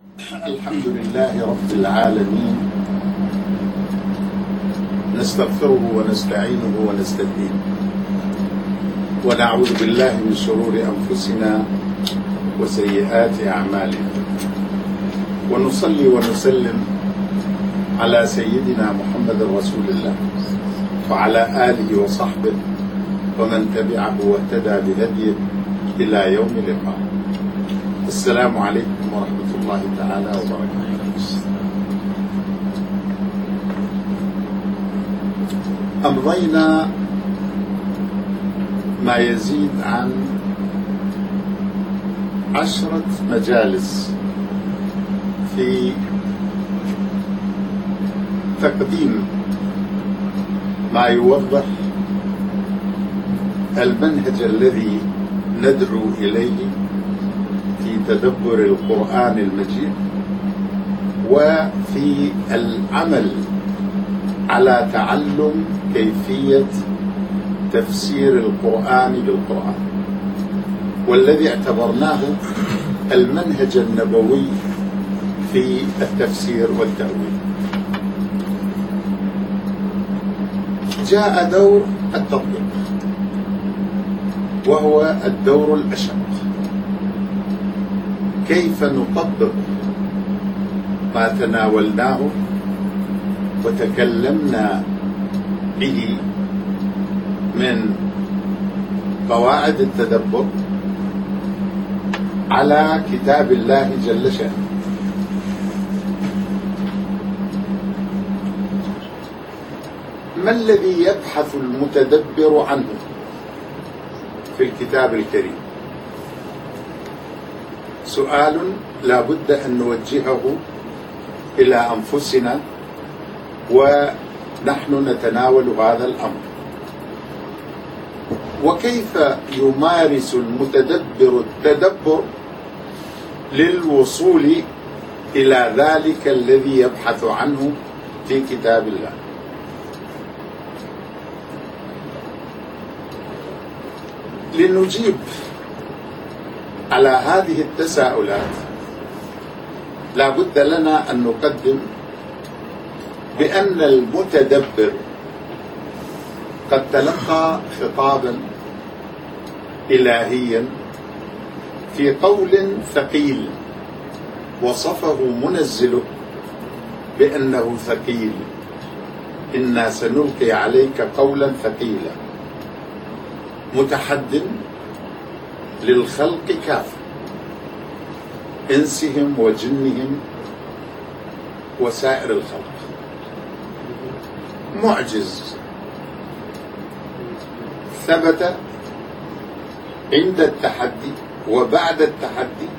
الحمد لله رب العالمين، نستغفره ونستعينه ونستهديه، ونعوذ بالله من شرور أنفسنا وسيئات أعمالنا، ونصلي ونسلم على سيدنا محمد رسول الله وعلى آله وصحبه ومن تبعه واهتدى بهديه إلى يوم اللقاء. السلام عليكم ورحمة الله تعالى وبركاته. أمضينا ما يزيد عن 10 مجالس في تقديم ما يوضح المنهج الذي ندعو إليه في تدبر القرآن المجيد وفي العمل على تعلم كيفية تفسير القرآن بالقرآن، والذي اعتبرناه المنهج النبوي في التفسير والتأويل. جاء دور التطبيق، وهو الدور الأشق. كيف نطبق ما تناولناه وتكلمنا به من قواعد التدبر على كتاب الله جل شأنه. ما الذي يبحث المتدبر عنه في الكتاب الكريم؟ سؤال لا بد أن نوجهه إلى أنفسنا ونحن نتناول هذا الأمر. وكيف يمارس المتدبر التدبر للوصول إلى ذلك الذي يبحث عنه في كتاب الله؟ لنجيب على هذه التساؤلات لا بد لنا أن نقدم بأن المتدبر قد تلقى خطابا إلهيا في قول ثقيل وصفه منزله بأنه ثقيل. إنا سنلقي عليك قولا ثقيلا متحد للخلق كافة، إنسهم وجنهم وسائر الخلق، معجز ثبت عند التحدي وبعد التحدي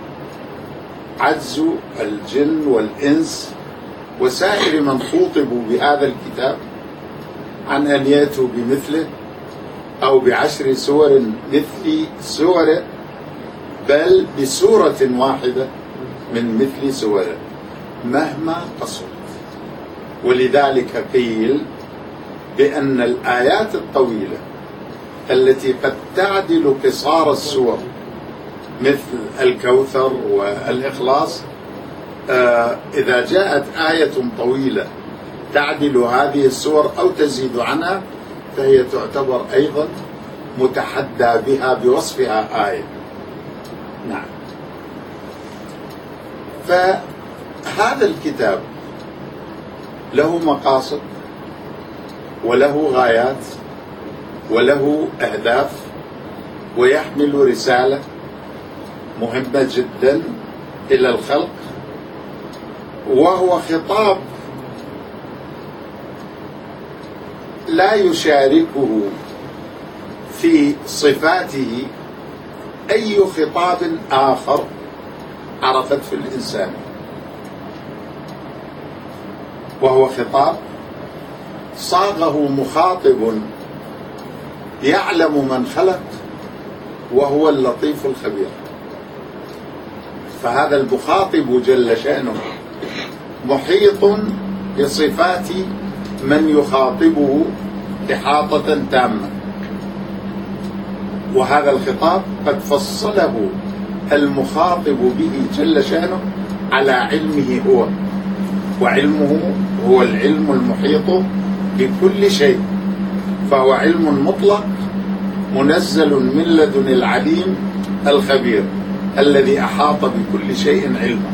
عجز الجن والإنس وسائر من خوطبوا بهذا الكتاب عن أن يأتوا بمثله أو ب10 سور مثل سوره، بل بسورة واحدة من مثل سوره مهما قصرت. ولذلك قيل بأن الآيات الطويلة التي قد تعدل قصار السور مثل الكوثر والإخلاص، إذا جاءت آية طويلة تعدل هذه السور أو تزيد عنها فهي تعتبر أيضا متحدى بها بوصفها آية. نعم. فهذا الكتاب له مقاصد وله غايات وله أهداف، ويحمل رسالة مهمة جدا إلى الخلق، وهو خطاب لا يشاركه في صفاته أي خطاب آخر عرفته الإنسان، وهو خطاب صاغه مخاطب يعلم من خلق وهو اللطيف الخبير. فهذا المخاطب جل شأنه محيط بصفات من يخاطبه إحاطة تامة، وهذا الخطاب قد فصله المخاطب به جل شأنه على علمه هو، وعلمه هو العلم المحيط بكل شيء، فهو علم مطلق منزل من لدن العليم الخبير الذي أحاط بكل شيء علما.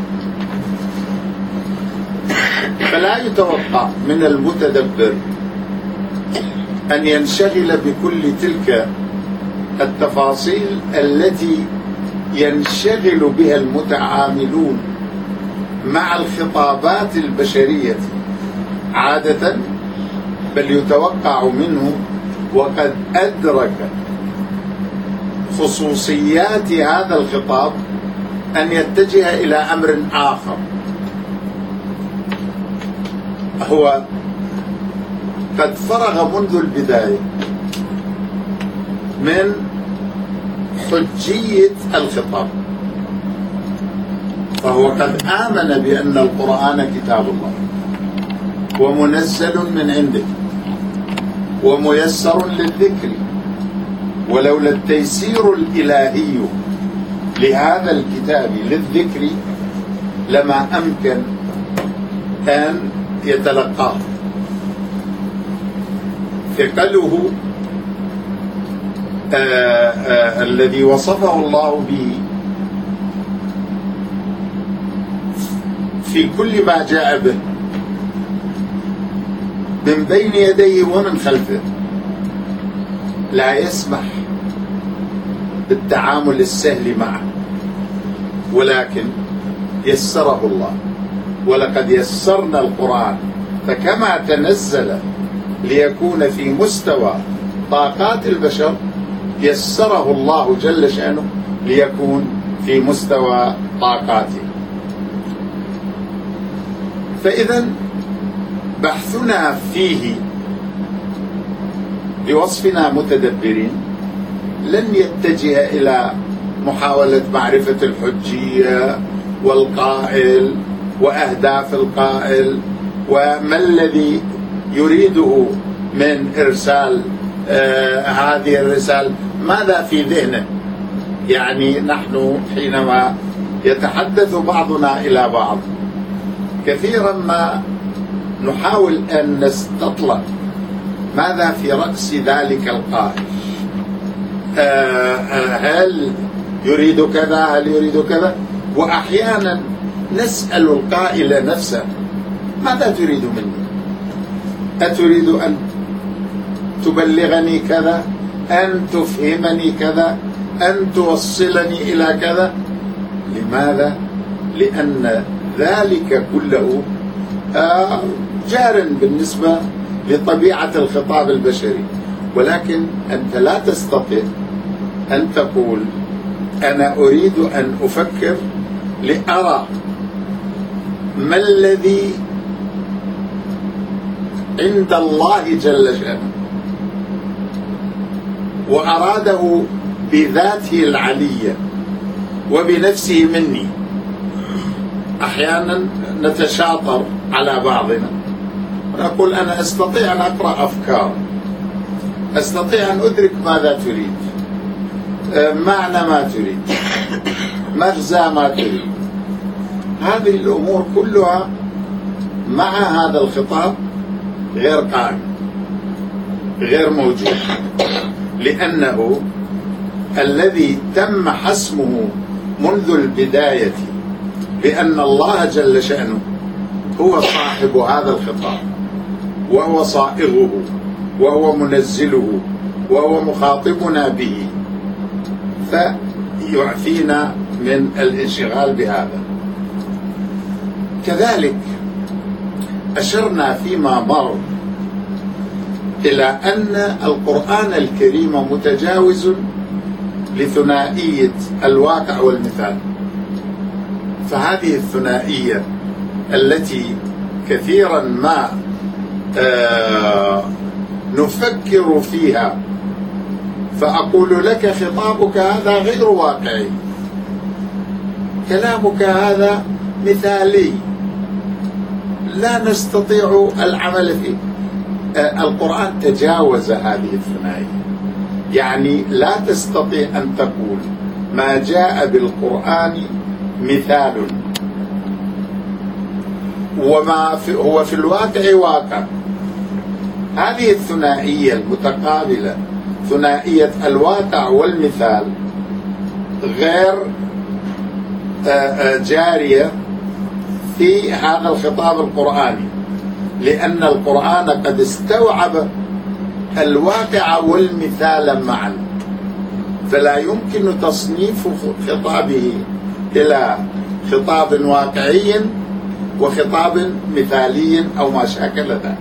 فلا يتوقع من المتدبر أن ينشغل بكل تلك التفاصيل التي ينشغل بها المتعاملون مع الخطابات البشرية عادة، بل يتوقع منه وقد أدرك خصوصيات هذا الخطاب أن يتجه إلى أمر آخر. هو قد فرغ منذ البداية من حجية الخطاب، فهو قد آمن بأن القرآن كتاب الله ومنزل من عنده وميسر للذكر، ولولا التيسير الإلهي لهذا الكتاب للذكر لما أمكن أن يتلقاه. ثقله الذي وصفه الله به في كل ما جاء به من بين يديه ومن خلفه لا يسمح بالتعامل السهل معه، ولكن يسره الله. ولقد يسرنا القرآن فكما تنزل ليكون في مستوى طاقات البشر يسره الله جل شأنه ليكون في مستوى طاقاته. فإذا بحثنا فيه بوصفنا متدبرين لن يتجه إلى محاولة معرفة الحجية والقائل وأهداف القائل وما الذي يريده من إرسال هذه الرسالة، ماذا في ذهنه. يعني نحن حينما يتحدث بعضنا إلى بعض كثيرا ما نحاول أن نستطلع ماذا في رأس ذلك القائل، هل يريد كذا، هل يريد كذا. وأحيانا نسأل القائل نفسه ماذا تريد مني؟ أتريد أن تبلغني كذا، أن تفهمني كذا، أن توصلني إلى كذا؟ لماذا؟ لأن ذلك كله جار بالنسبة لطبيعة الخطاب البشري، ولكن أنت لا تستطيع أن تقول أنا أريد أن أفكر لأرى ما الذي عند الله جل شأنه وأراده بذاته العلية وبنفسه مني. أحيانا نتشاطر على بعضنا ونقول أنا أستطيع أن أقرأ أفكار، أستطيع أن أدرك ماذا تريد، معنى ما تريد، مغزى ما تريد. هذه الأمور كلها مع هذا الخطاب غير قائم، غير موجود، لأنه الذي تم حسمه منذ البداية بأن الله جل شأنه هو صاحب هذا الخطاب وهو صائغه وهو منزله وهو مخاطبنا به، فيعفينا من الانشغال بهذا. كذلك أشرنا فيما مر إلى أن القرآن الكريم متجاوز لثنائية الواقع والمثال، فهذه الثنائية التي كثيرا ما نفكر فيها فأقول لك خطابك هذا غير واقعي، كلامك هذا مثالي لا نستطيع العمل فيه. القرآن تجاوز هذه الثنائية، يعني لا تستطيع أن تقول ما جاء بالقرآن مثال هو في الواقع واقع. هذه الثنائية المتقابلة، ثنائية الواقع والمثال، غير جارية في هذا الخطاب القرآني، لأن القرآن قد استوعب الواقع والمثال معا، فلا يمكن تصنيف خطابه إلى خطاب واقعي وخطاب مثالي أو ما شاكل ذلك.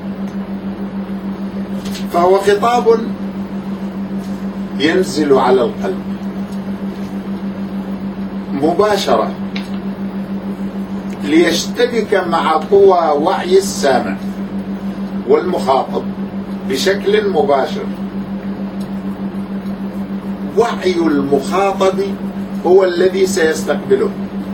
فهو خطاب ينزل على القلب مباشرة ليشتبك مع قوى وعي السامع والمخاطب بشكل مباشر. وعي المخاطب هو الذي سيستقبله،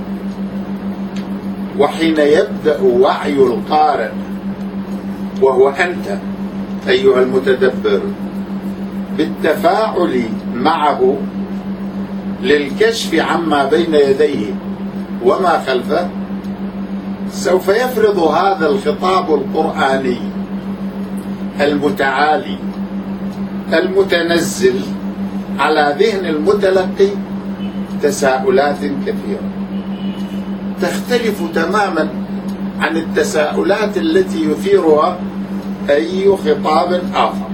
وحين يبدأ وعي القارئ وهو أنت أيها المتدبر بالتفاعل معه للكشف عما بين يديه وما خلفه، سوف يفرض هذا الخطاب القرآني المتعالي المتنزل على ذهن المتلقي تساؤلات كثيرة تختلف تماما عن التساؤلات التي يثيرها أي خطاب آخر.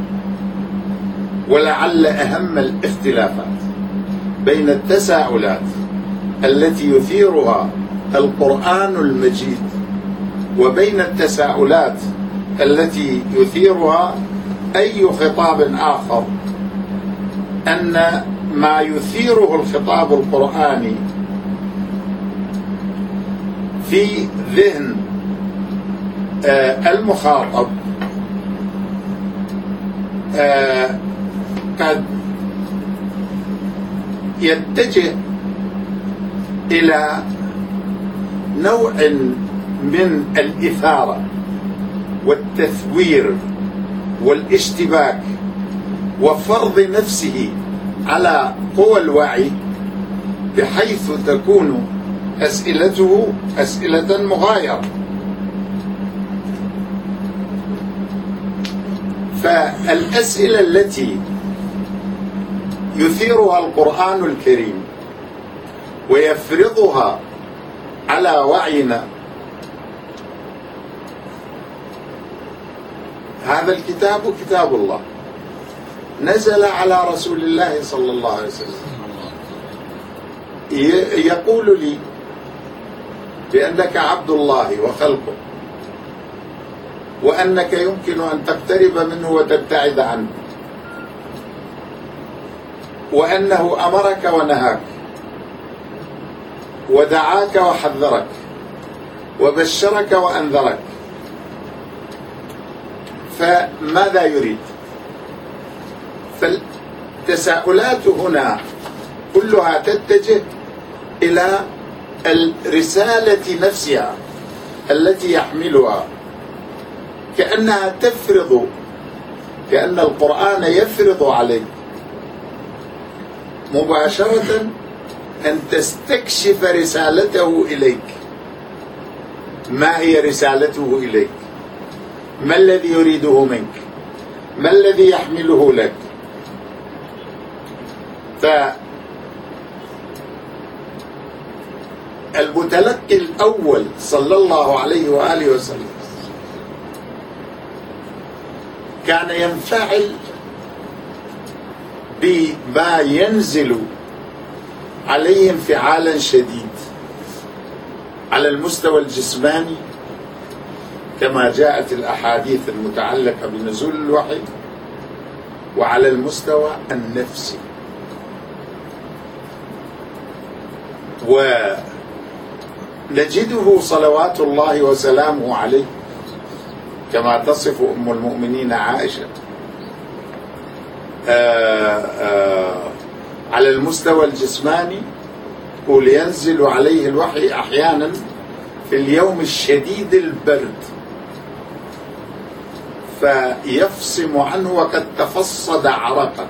ولعل أهم الاختلافات بين التساؤلات التي يثيرها القرآن المجيد وبين التساؤلات التي يثيرها أي خطاب آخر أن ما يثيره الخطاب القرآني في ذهن المخاطب قد يتجه إلى نوع من الإثارة والتثوير والاشتباك وفرض نفسه على قوى الوعي، بحيث تكون أسئلته أسئلة مغايرة. فالأسئلة التي يثيرها القرآن الكريم ويفرضها على وعينا، هذا الكتاب كتاب الله نزل على رسول الله صلى الله عليه وسلم، يقول لي بأنك عبد الله وخلقه، وأنك يمكن أن تقترب منه وتبتعد عنه، وأنه أمرك ونهاك ودعاك وحذرك وبشرك وأنذرك. فماذا يريد؟ فالتساؤلات هنا كلها تتجه إلى الرسالة نفسها التي يحملها، كأنها تفرض، كأن القرآن يفرض عليك مباشرة أن تستكشف رسالته إليك. ما هي رسالته إليك؟ ما الذي يريده منك؟ ما الذي يحمله لك؟ فالمتلقي الأول صلى الله عليه وآله وسلم كان ينفعل بما ينزل عليه انفعالا شديد على المستوى الجسماني كما جاءت الأحاديث المتعلقة بنزول الوحي، وعلى المستوى النفسي. ونجده صلوات الله وسلامه عليه كما تصف أم المؤمنين عائشة على المستوى الجسماني، يقول ينزل عليه الوحي أحيانا في اليوم الشديد البرد فيفصم عنه وقد تفصد عرقا.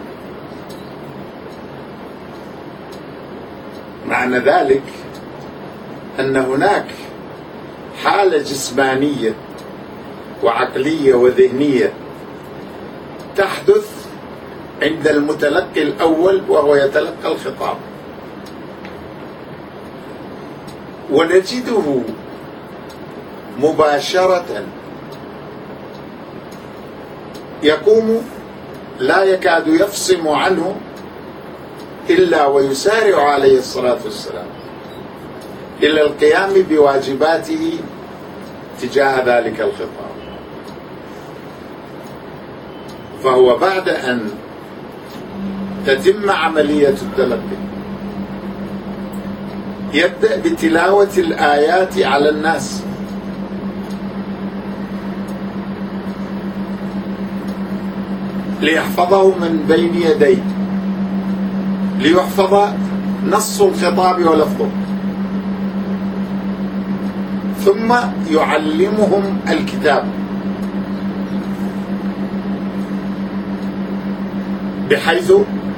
معنى ذلك أن هناك حالة جسمانية وعقلية وذهنية تحدث عند المتلقي الأول وهو يتلقى الخطاب، ونجده مباشرة يقوم لا يكاد يفصم عنه إلا ويسارع عليه الصلاة والسلام إلى القيام بواجباته تجاه ذلك الخطاب. فهو بعد أن تتم عملية التلقي يبدأ بتلاوة الآيات على الناس، ليحفظه من بين يديه، ليحفظ نص الخطاب ولفظه، ثم يعلمهم الكتاب بحيث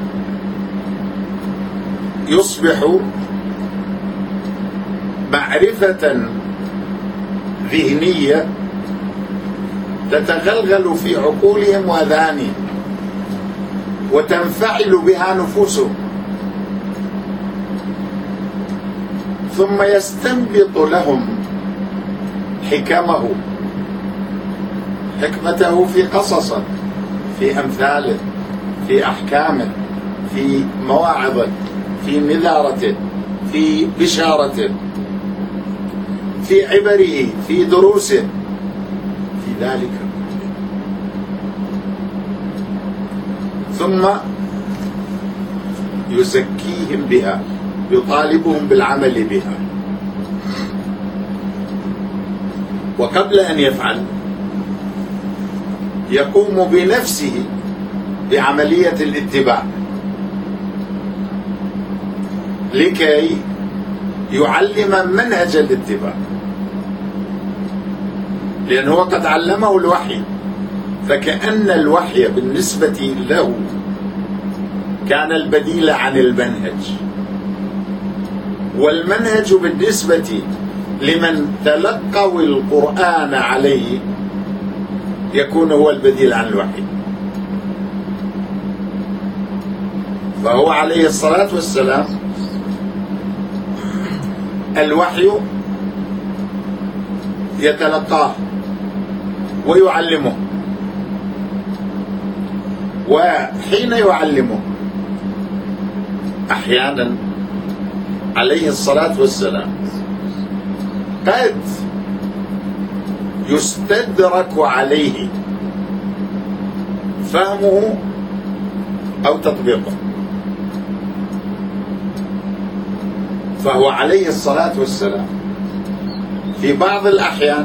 يصبح معرفة ذهنية تتغلغل في عقولهم وأذهانهم وتنفعل بها نفوسهم، ثم يستنبط لهم حكمته في قصصه، في أمثاله، في أحكامه، في مواعظه، في نذارته، في بشارته، في عبره، في دروسه، في ذلك. ثم يزكيهم بها، يطالبهم بالعمل بها. وقبل أن يفعل يقوم بنفسه بعملية الاتباع لكي يعلم منهج الاتباع، لأنه قد علمه الوحي، فكأن الوحي بالنسبة له كان البديل عن المنهج، والمنهج بالنسبة لمن تلقوا القرآن عليه يكون هو البديل عن الوحي. فهو عليه الصلاة والسلام الوحي يتلقاه ويعلمه، وحين يعلمه أحيانا عليه الصلاة والسلام قد يستدرك عليه فهمه أو تطبيقه، فهو عليه الصلاة والسلام في بعض الأحيان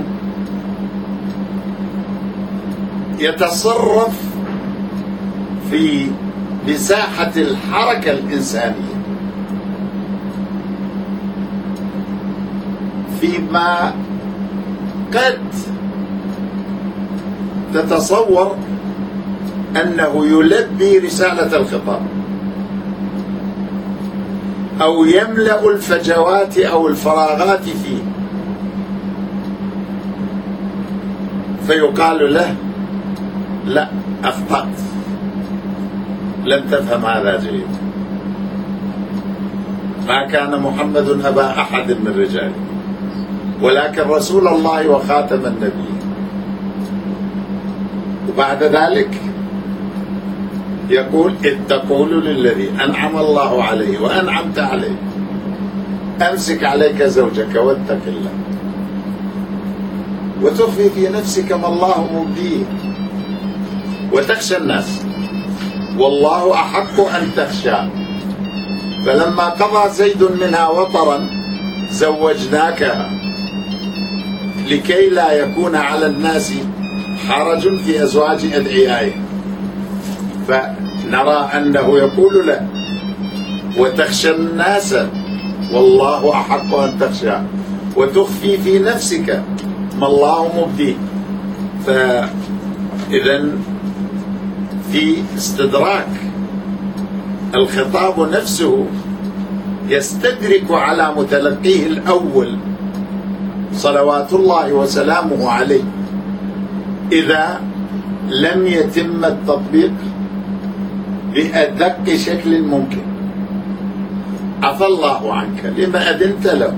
يتصرف في مساحة الحركة الإنسانية فيما قد تتصور أنه يلبي رسالة الخطاب أو يملأ الفجوات أو الفراغات فيه، فيقال له لا، أخطأت، لم تفهم هذا جيدا، ما كان محمد أبا أحد من رجاله ولكن رسول الله وخاتم النبيين. وبعد ذلك يقول إذ تقول للذي أنعم الله عليه وأنعمت عليه أمسك عليك زوجك واتق الله وتخفي في نفسك ما الله مبديه وتخشى الناس والله أحق أن تخشى فلما قضى زيد منها وطرا زوجناكها لكي لا يكون على الناس حرج في أزواج أدعيائهم. فنرى أنه يقول له وتخشى الناس والله أحق أن تخشى وتخفي في نفسك ما الله مبديه. فإذا في استدراك الخطاب نفسه يستدرك على متلقيه الأول صلوات الله وسلامه عليه إذا لم يتم التطبيق بأدق شكل ممكن. عفى الله عنك لما أذنت له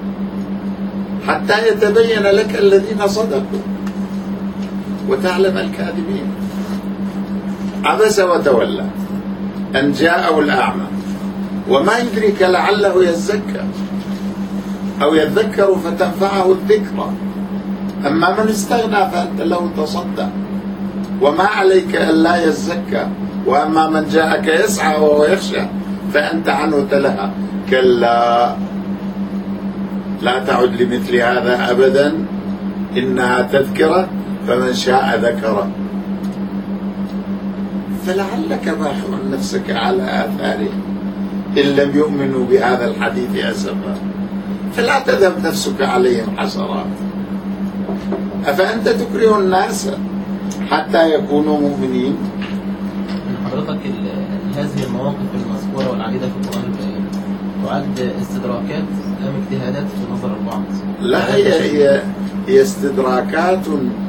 حتى يتبين لك الذين صدقوا وتعلم الكاذبين. عبس وتولى أن جاءه الأعمى وما يدرك لعله يزكى أو يذكر فتنفعه الذكرى. أما من استغنى فأنت له تصدى وما عليك ألا يزكى. وأما من جاءك يسعى وهو يخشى فأنت عنه تلهى. كلا لا تعد لمثل هذا أبدا إنها تذكرة فمن شاء ذكره. فلعلك باخع نفسك على آثارهم إن لم يؤمنوا بهذا الحديث أسفا فلا تذهب نفسك عليهم حسرات. أفأنت تكره الناس حتى يكونوا مؤمنين؟ حضرتك هذه المواقف المذكورة والعديدة في القرآن الكريم تعد استدراكات أم اجتهادات في نظر البعض؟ لا، هي استدراكات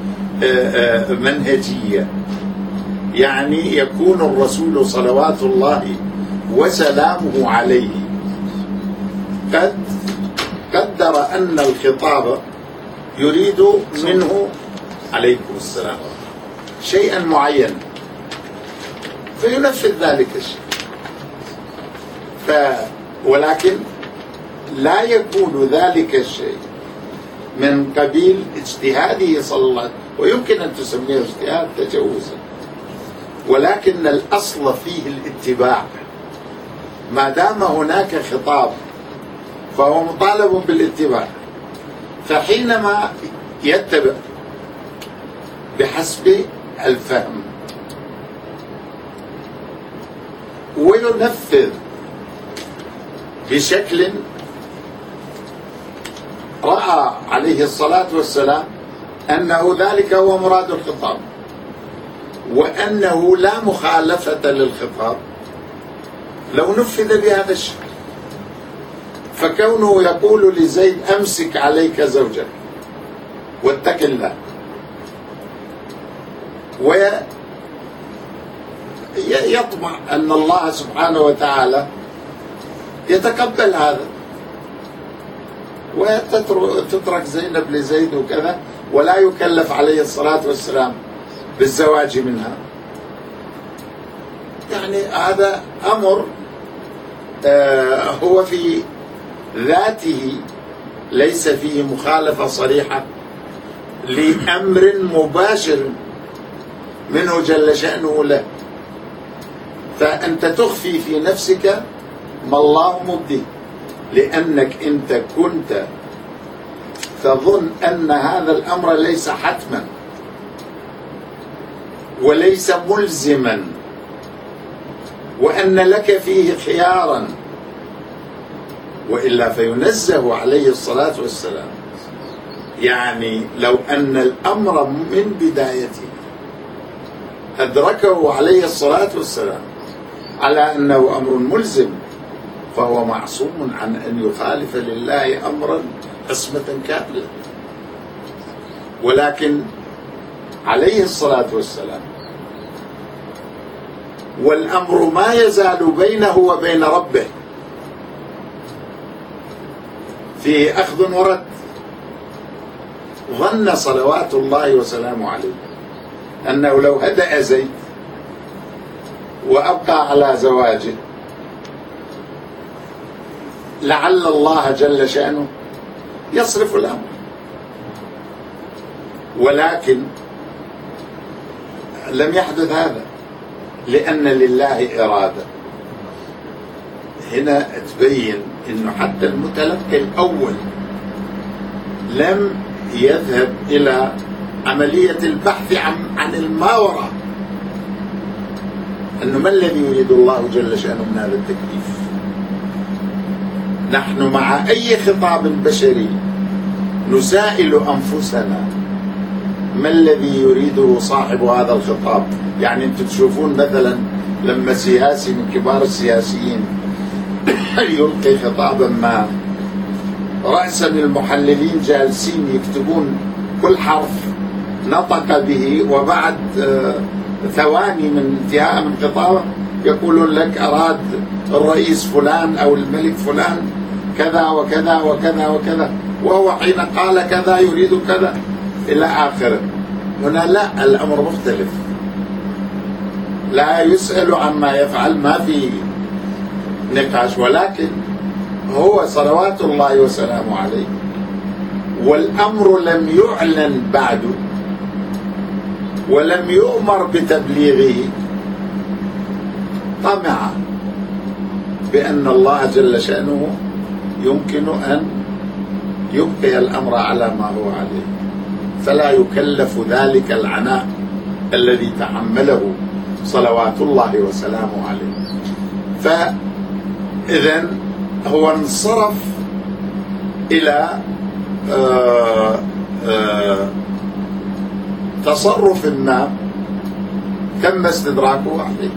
منهجية. يعني يكون الرسول صلوات الله وسلامه عليه قد قدر أن الخطاب يريد منه عليكم السلام شيئا معينا فينفذ ذلك الشيء. ولكن لا يكون ذلك الشيء من قبيل اجتهاده صلى الله عليه وسلم، ويمكن أن تسميه اجتهاد تجوزا، ولكن الأصل فيه الاتباع. ما دام هناك خطاب فهو مطالب بالاتباع. فحينما يتبع بحسب الفهم وينفذ بشكل رأى عليه الصلاة والسلام أنه ذلك هو مراد الخطاب وأنه لا مخالفة للخطاب، لو نفذ بهذا الشكل. فكونه يقول لزيد أمسك عليك زوجك واتق الله، ويطمع أن الله سبحانه وتعالى يتقبل هذا وتترك زينب لزيد وكذا، ولا يكلف عليه الصلاة والسلام بالزواج منها. يعني هذا أمر هو في ذاته ليس فيه مخالفة صريحة لأمر مباشر منه جل شأنه له. فأنت تخفي في نفسك ما الله مبديه، لأنك أنت كنت تظن أن هذا الأمر ليس حتما وليس ملزما، وأن لك فيه خيارا، وإلا فينزه عليه الصلاة والسلام. يعني لو أن الأمر من بدايته أدركه عليه الصلاة والسلام على أنه أمر ملزم فهو معصوم عن أن يخالف لله أمرا عصمة كاملة. ولكن عليه الصلاة والسلام والأمر ما يزال بينه وبين ربه في أخذ ورد. ظن صلوات الله وسلامه عليه أنه لو هدأ زيد وأبقى على زواجه لعل الله جل شأنه يصرف الأمر، ولكن لم يحدث هذا لأن لله إرادة. هنا تبين أنه حتى المتلقي الأول لم يذهب إلى عملية البحث عن الماوراء، أنه ما الذي يريد الله جل شأنه من هذا التكليف. نحن مع أي خطاب بشري نسائل أنفسنا ما الذي يريده صاحب هذا الخطاب. يعني أنتم تشوفون مثلا لما سياسي من كبار السياسيين يلقي خطابا ما رأسا المحللين جالسين يكتبون كل حرف نطق به، وبعد ثواني من انتهاء من خطابه يقولون لك أراد الرئيس فلان أو الملك فلان كذا وكذا وكذا وكذا، وهو حين قال كذا يريد كذا إلى آخره. هنا لا، الأمر مختلف، لا يسأل عما يفعل، ما في نقاش، ولكن هو صلوات الله وسلامه عليه والأمر لم يعلن بعد ولم يؤمر بتبليغه، طمع بأن الله جل شأنه يمكن أن يبقي الأمر على ما هو عليه، فلا يكلف ذلك العناء الذي تحمله صلوات الله وسلامه عليه. فإذن هو انصرف إلى تصرف ما تم استدراكه عليه.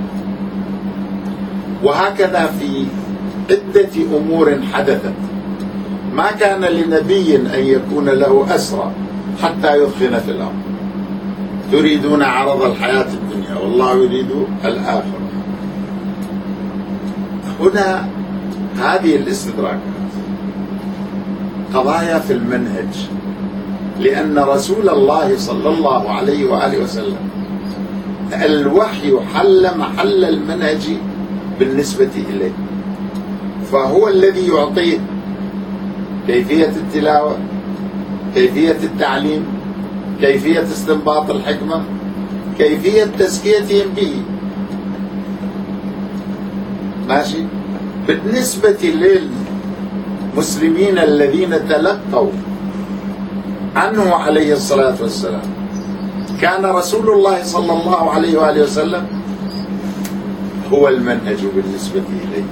وهكذا في عدة أمور حدثت، ما كان لنبي أن يكون له أسرى حتى يثخن في الأرض، تريدون عرض الحياة الدنيا والله يريد الآخرة. هنا هذه الاستدراكات قضايا في المنهج، لأن رسول الله صلى الله عليه وآله وسلم الوحي حل محل المنهج بالنسبة إليه، فهو الذي يعطيه كيفية التلاوة، كيفية التعليم، كيفية استنباط الحكمة، كيفية تزكيتهم به. ماشي؟ بالنسبة للمسلمين الذين تلقوا عنه عليه الصلاة والسلام، كان رسول الله صلى الله عليه وآله وسلم هو المنهج بالنسبة إليه.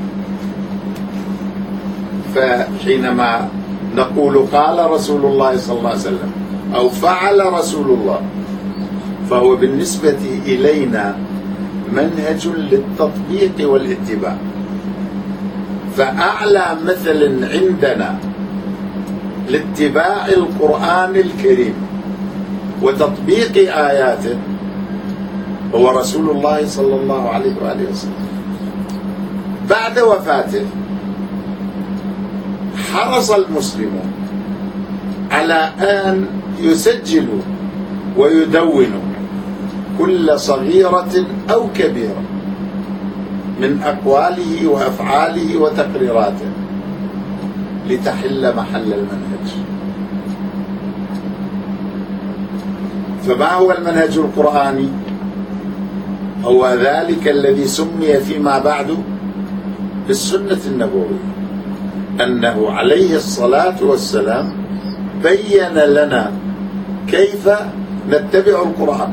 فحينما نقول قال رسول الله صلى الله عليه وسلم أو فعل رسول الله، فهو بالنسبة إلينا منهج للتطبيق والاتباع. فأعلى مثل عندنا لاتباع القرآن الكريم وتطبيق آياته هو رسول الله صلى الله عليه وآله وسلم. بعد وفاته حرص المسلمون على أن يسجلوا ويدونوا كل صغيرة أو كبيرة من أقواله وأفعاله وتقريراته لتحل محل المنهج. فما هو المنهج القرآني؟ هو ذلك الذي سمي فيما بعد بالسنة النبوية، أنه عليه الصلاة والسلام بين لنا كيف نتبع القرآن،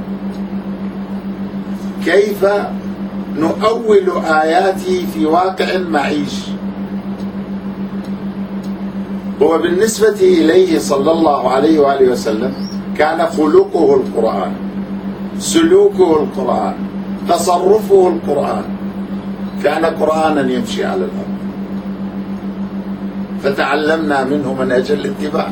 كيف نؤول آياته في واقع معيش. هو بالنسبة إليه صلى الله عليه وآله وسلم كان خلقه القرآن، سلوكه القرآن، تصرفه القرآن، كان قرآنا يمشي على الأرض، فتعلمنا منه منهج الاتباع.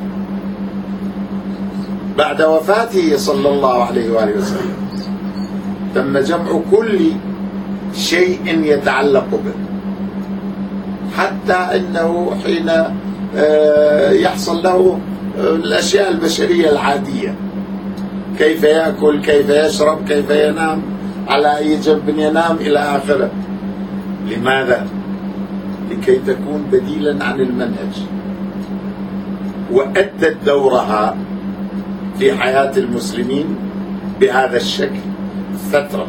بعد وفاته صلى الله عليه وآله وسلم تم جمع كل شيء يتعلق به، حتى أنه حين يحصل له الأشياء البشرية العادية، كيف يأكل، كيف يشرب، كيف ينام، على أي جنب ينام إلى آخره. لماذا؟ لكي تكون بديلا عن المنهج، وأدت دورها في حياة المسلمين بهذا الشكل فترة.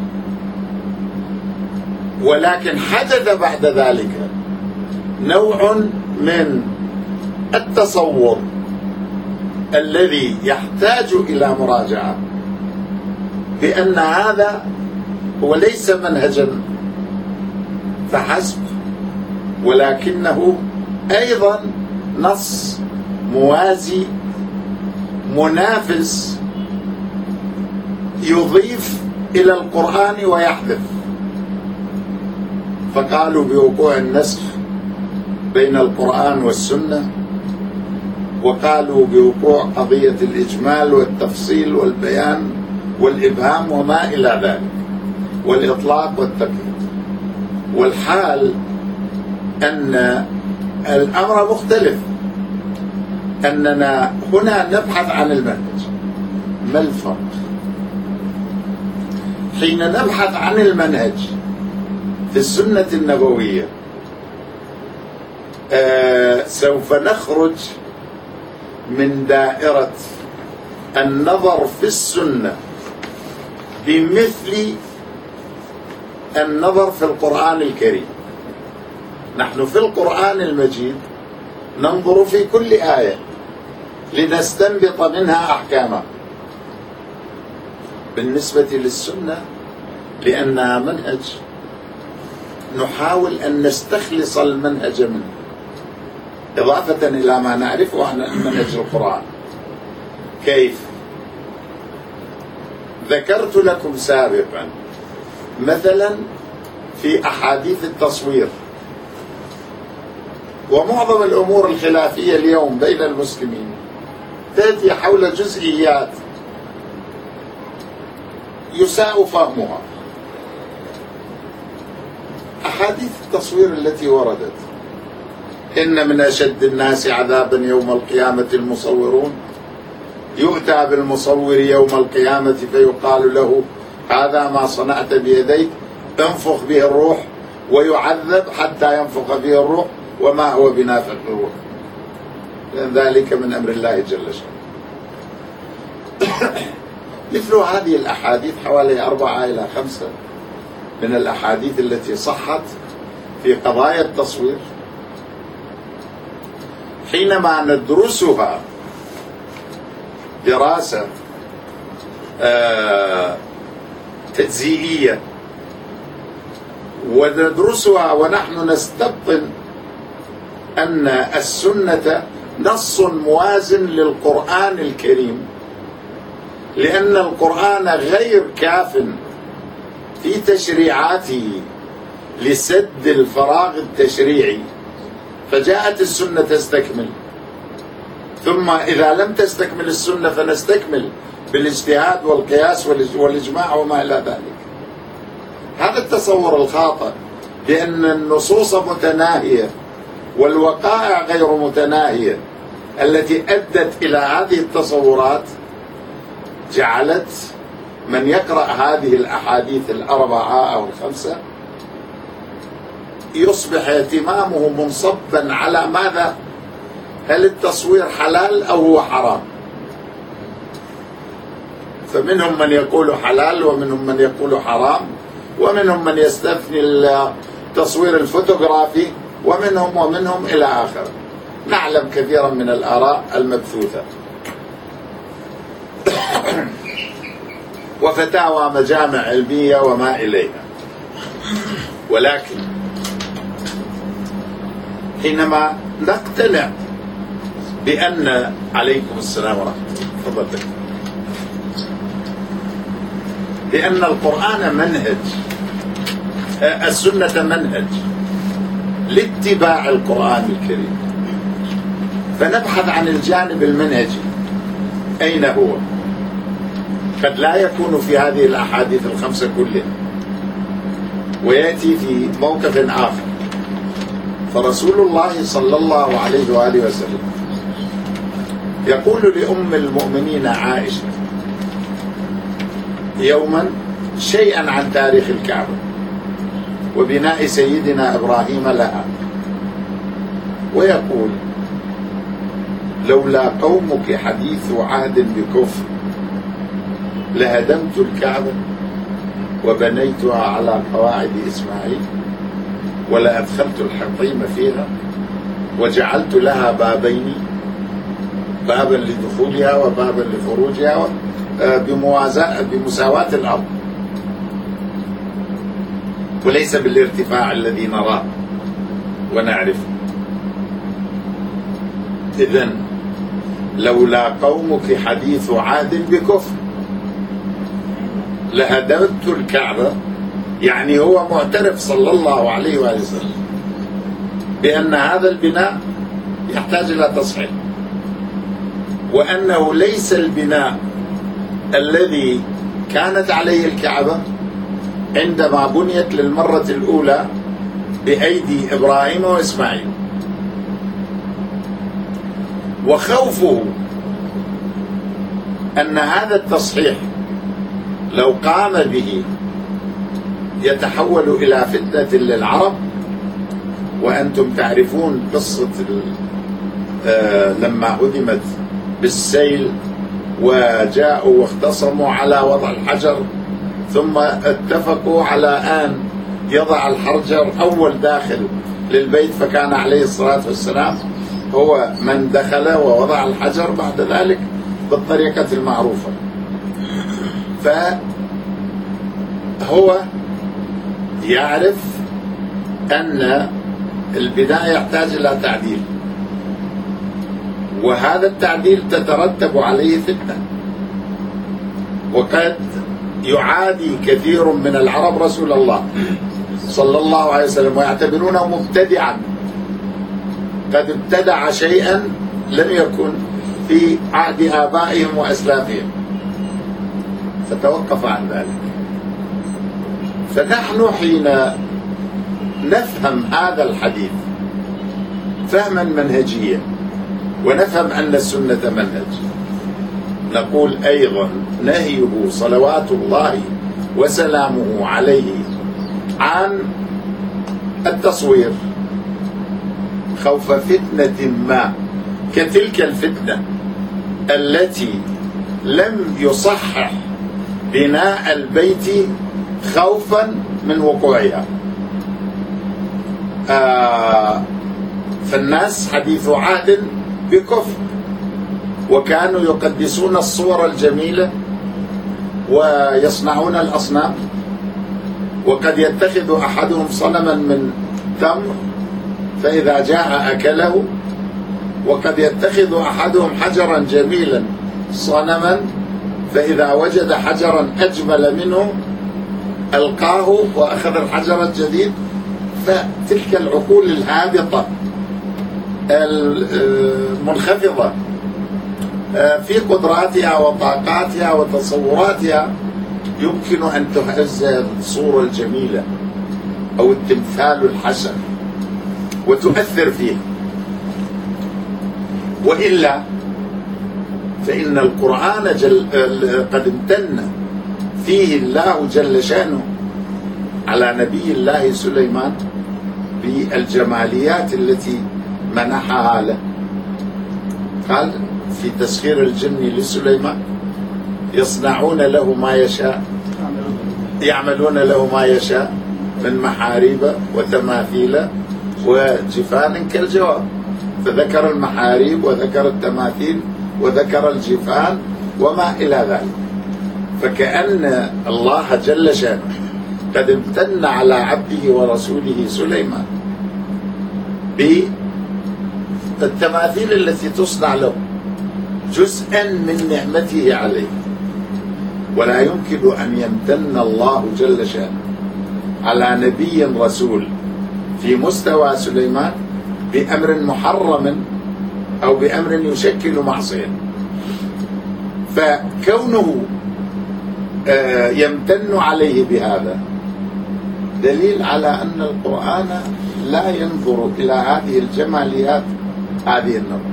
ولكن حدث بعد ذلك نوع من التصور الذي يحتاج إلى مراجعة، بأن هذا هو ليس منهجا فحسب، ولكنه أيضا نص موازي منافس يضيف إلى القرآن ويحذف. فقالوا بوقوع النسخ بين القرآن والسنة وقالوا بوقوع قضية الإجمال والتفصيل والبيان والإبهام وما إلى ذلك والإطلاق والتقييد. والحال أن الأمر مختلف، أننا هنا نبحث عن المنهج. ما الفرق؟ حين نبحث عن المنهج في السنة النبوية سوف نخرج من دائرة النظر في السنة بمثل النظر في القرآن الكريم. نحن في القرآن المجيد ننظر في كل آية لنستنبط منها أحكاما. بالنسبة للسنة لأنها منهج نحاول أن نستخلص المنهج منه إضافة إلى ما نعرفه عن منهج القرآن. كيف؟ ذكرت لكم سابقا مثلا في أحاديث التصوير، ومعظم الأمور الخلافية اليوم بين المسلمين تأتي حول جزئيات يساء فهمها. أحاديث التصوير التي وردت: إن من أشد الناس عذابا يوم القيامة المصورون، يؤتى بالمصور يوم القيامة فيقال له هذا ما صنعت بيديك، انفخ به الروح، ويعذب حتى ينفخ به الروح وما هو بنافخ الروح، لأن ذلك من أمر الله جل شأنه. مثل هذه الأحاديث حوالي 4 إلى 5 من الأحاديث التي صحت في قضايا التصوير، حينما ندرسها دراسة تجزئية وندرسها ونحن نستبطن أن السنة نص موازن للقرآن الكريم، لأن القرآن غير كاف في تشريعاته لسد الفراغ التشريعي، فجاءت السنة تستكمل، ثم إذا لم تستكمل السنة فنستكمل بالاجتهاد والقياس والإجماع وما إلى ذلك. هذا التصور الخاطئ بأن النصوص متناهية والوقائع غير متناهية التي أدت إلى هذه التصورات جعلت من يقرأ هذه الأحاديث 4 أو 5 يصبح اهتمامه منصبا على ماذا؟ هل التصوير حلال أو هو حرام؟ فمنهم من يقول حلال ومنهم من يقول حرام، ومنهم من يستثني التصوير الفوتوغرافي، ومنهم إلى آخره. نعلم كثيرا من الآراء المبثوثة وفتاوى مجامع علمية وما إليها. ولكن حينما نقتنع بأن عليكم السلام ورحمة الله، تفضل، بأن القرآن منهج، السنة منهج لاتباع القرآن الكريم، فنبحث عن الجانب المنهجي أين هو. قد لا يكون في هذه الأحاديث 5 كلها، ويأتي في موقف آخر. فرسول الله صلى الله عليه وآله وسلم يقول لأم المؤمنين عائشة يوما شيئا عن تاريخ الكعبة وبناء سيدنا إبراهيم لها، ويقول: لولا قومك حديث عهد بكفر لهدمت الكعبة وبنيتها على قواعد إسماعيل ولأدخلت الحطيم فيها وجعلت لها بابين، بابا لدخولها وبابا لخروجها بمساواة الأرض وليس بالارتفاع الذي نراه ونعرفه. إذن لولا قومك حديث عهد بكفر لهدمت الكعبة، يعني هو معترف صلى الله عليه وسلم بأن هذا البناء يحتاج إلى تصحيح، وأنه ليس البناء الذي كانت عليه الكعبة عندما بنيت للمرة الأولى بأيدي إبراهيم وإسماعيل. وخوفه أن هذا التصحيح لو قام به يتحول إلى فتنة للعرب. وأنتم تعرفون قصة لما هدمت بالسيل وجاءوا واختصموا على وضع الحجر، ثم اتفقوا على أن يضع الحجر أول داخل للبيت، فكان عليه الصلاة والسلام هو من دخل ووضع الحجر بعد ذلك بالطريقة المعروفة. فهو يعرف أن البناء يحتاج إلى تعديل، وهذا التعديل تترتب عليه فتنة. وقد يعادي كثير من العرب رسول الله صلى الله عليه وسلم ويعتبرونه مبتدعا، قد ابتدع شيئا لم يكن في عهد آبائهم وأسلافهم، فتوقف عن ذلك. فنحن حين نفهم هذا الحديث فهما منهجيا ونفهم أن السنة منهج، نقول أيضا نهيه صلوات الله وسلامه عليه عن التصوير خوف فتنة ما كتلك الفتنة التي لم يصحح بناء البيت خوفا من وقوعها. فالناس حديث عهد بكفر، وكانوا يقدسون الصور الجميلة ويصنعون الأصنام، وقد يتخذ أحدهم صنما من تمر فإذا جاء أكله، وقد يتخذ أحدهم حجرا جميلا صنما فإذا وجد حجرا أجمل منه ألقاه وأخذ الحجر الجديد. فتلك العقول الهابطة المنخفضة في قدراتها وطاقاتها وتصوراتها يمكن أن تهز الصورة الجميلة أو التمثال الحسن وتؤثر فيه. وإلا فإن القرآن قد امتن فيه الله جل شأنه على نبي الله سليمان بالجماليات التي منحها له. قال في تسخير الجن لسليمان يصنعون له ما يشاء، يعملون له ما يشاء من محاريب وتماثيل وجفان كالجواب، فذكر المحاريب وذكر التماثيل وذكر الجفان وما إلى ذلك. فكأن الله جل شأنه قد امتن على عبده ورسوله سليمان بالتماثيل التي تصنع له جزءا من نعمته عليه. ولا يمكن أن يمتن الله جل شأنه على نبي رسول في مستوى سليمان بأمر محرم أو بأمر يشكل معصية. فكونه يمتن عليه بهذا دليل على أن القرآن لا ينظر إلى هذه الجماليات هذه النظر.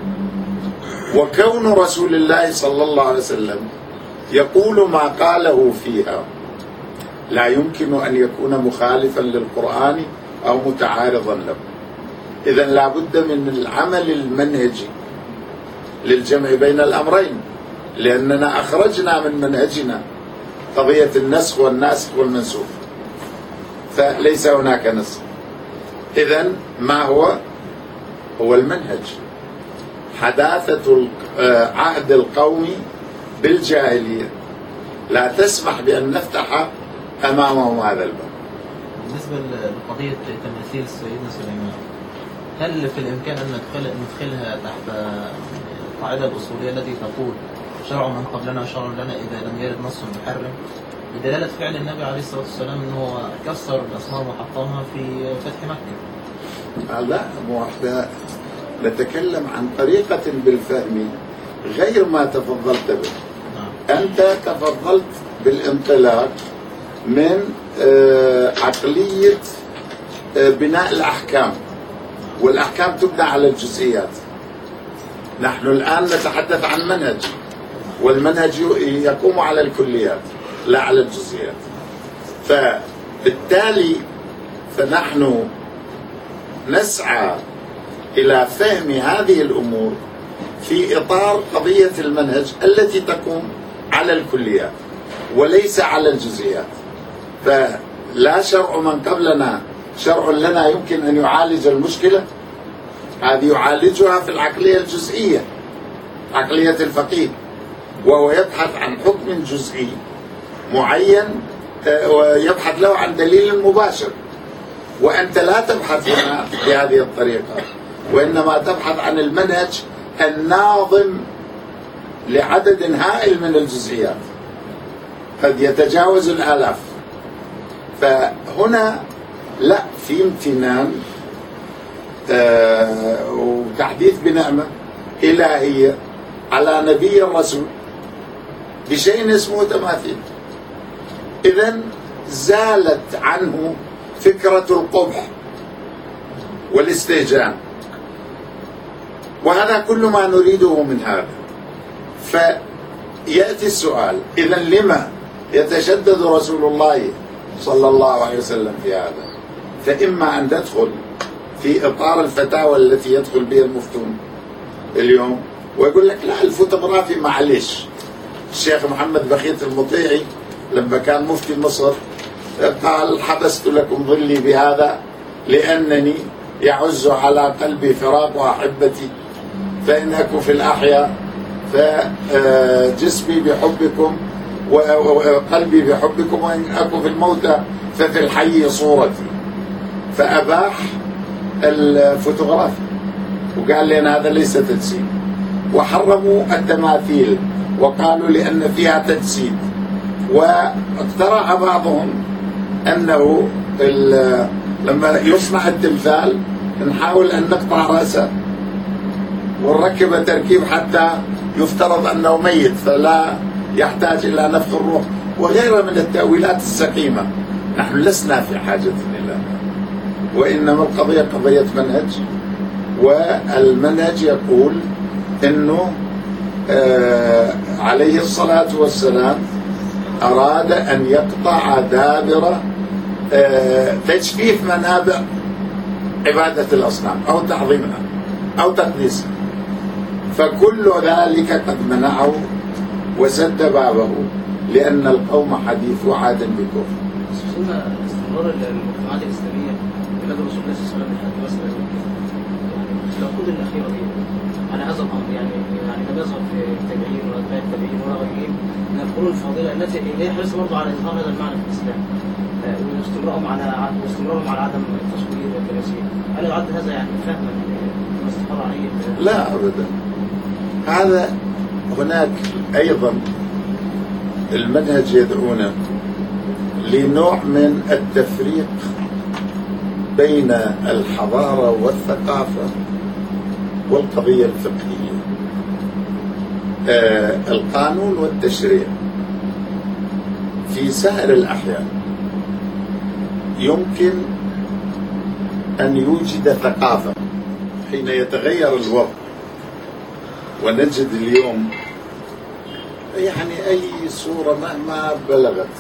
وكون رسول الله صلى الله عليه وسلم يقول ما قاله فيها لا يمكن أن يكون مخالفا للقرآن أو متعارضا له. إذن لا بد من العمل المنهجي للجمع بين الأمرين، لأننا أخرجنا من منهجنا قضية النسخ والناسخ والمنسوخ، فليس هناك نسخ. إذن ما هو المنهج؟ حداثة عهد القوم بالجاهلية لا تسمح بأن نفتح أمامهم هذا الباب. بالنسبة لقضية تماثيل سيدنا سليمان، هل في الإمكان أن ندخلها تحت القاعدة الأصولية التي تقول شرع من قبلنا شرع لنا إذا لم يرد نص محرم، بدلالة فعل النبي عليه الصلاة والسلام أنه كسر الأصنام وحطمها في فتح مكة؟ لا، نتكلم عن طريقة بالفهم غير ما تفضلت به. أنت تفضلت بالانطلاق من عقلية بناء الأحكام، والأحكام تبنى على الجزئيات. نحن الآن نتحدث عن منهج، والمنهج يقوم على الكليات لا على الجزئيات. فبالتالي فنحن نسعى إلى فهم هذه الأمور في إطار قضية المنهج التي تقوم على الكليات وليس على الجزئيات. فلا شرع من قبلنا شرع لنا يمكن أن يعالج المشكلة، هذه يعالجها في العقلية الجزئية، عقلية الفقيه، وهو يبحث عن حكم جزئي معين ويبحث له عن دليل مباشر. وأنت لا تبحث هنا بهذه الطريقة، وإنما تبحث عن المنهج الناظم لعدد هائل من الجزئيات قد يتجاوز الآلاف. فهنا لا، في امتنان وتحديث بنعمة إلهية على نبي الرسول بشيء اسمه تماثيل. إذن زالت عنه فكرة القبح والاستهجان، وهذا كل ما نريده من هذا. فيأتي السؤال، إذن لما يتشدد رسول الله صلى الله عليه وسلم في هذا؟ فإما أن ندخل في إطار الفتاوى التي يدخل بها المفتون اليوم ويقول لك لا، الفوتوغرافي معلش. الشيخ محمد بخيت المطيعي لما كان مفتي مصر قال: حبست لكم ظلي بهذا لأنني يعز على قلبي فراق أحبتي، فإن أكن في الأحياء فجسمي بحبكم وقلبي بحبكم، وإن أكن في الموتى ففي الحي صورتي. فأباح الفوتوغرافي وقال لنا هذا ليس تجسيد، وحرموا التماثيل وقالوا لأن فيها تجسيد. واقترح بعضهم أنه لما يصنع التمثال نحاول أن نقطع رأسه ونركب تركيب حتى يفترض أنه ميت فلا يحتاج إلى نفخ الروح وغيرها من التأويلات السقيمة. نحن لسنا في حاجة إلى هذا، وإنما القضية قضية منهج، والمنهج يقول إنه عليه الصلاة والسلام أراد أن يقطع دابر تجفيف منابع عبادة الأصنام أو تعظيمها أو تقديسها، فكل ذلك قد منعه وسد بابه، لأن القوم حديث عاد بكفر. استمرار المجتمعات الإسلامية بلاد رسول الله صلى الله عليه وسلم لحد مثلا العقود الأخيرة دي على هذا الأمر، يعني ده بيظهر في التابعين وأتباع التابعين وغيرهم من القرون الفاضلة التي هي حرص برضه على إظهار هذا المعنى في الإسلام واستمرارهم على عدم التصوير والتماثيل. هل يعد هذا يعني فهما لما استقر عليه؟ لا أبدا. هذا هناك أيضا المنهج يدعونا لنوع من التفريق بين الحضارة والثقافة والقضية الفقهية. القانون والتشريع في سائر الأحيان يمكن أن يوجد ثقافة. حين يتغير الوضع ونجد اليوم يعني أي صورة مهما بلغت،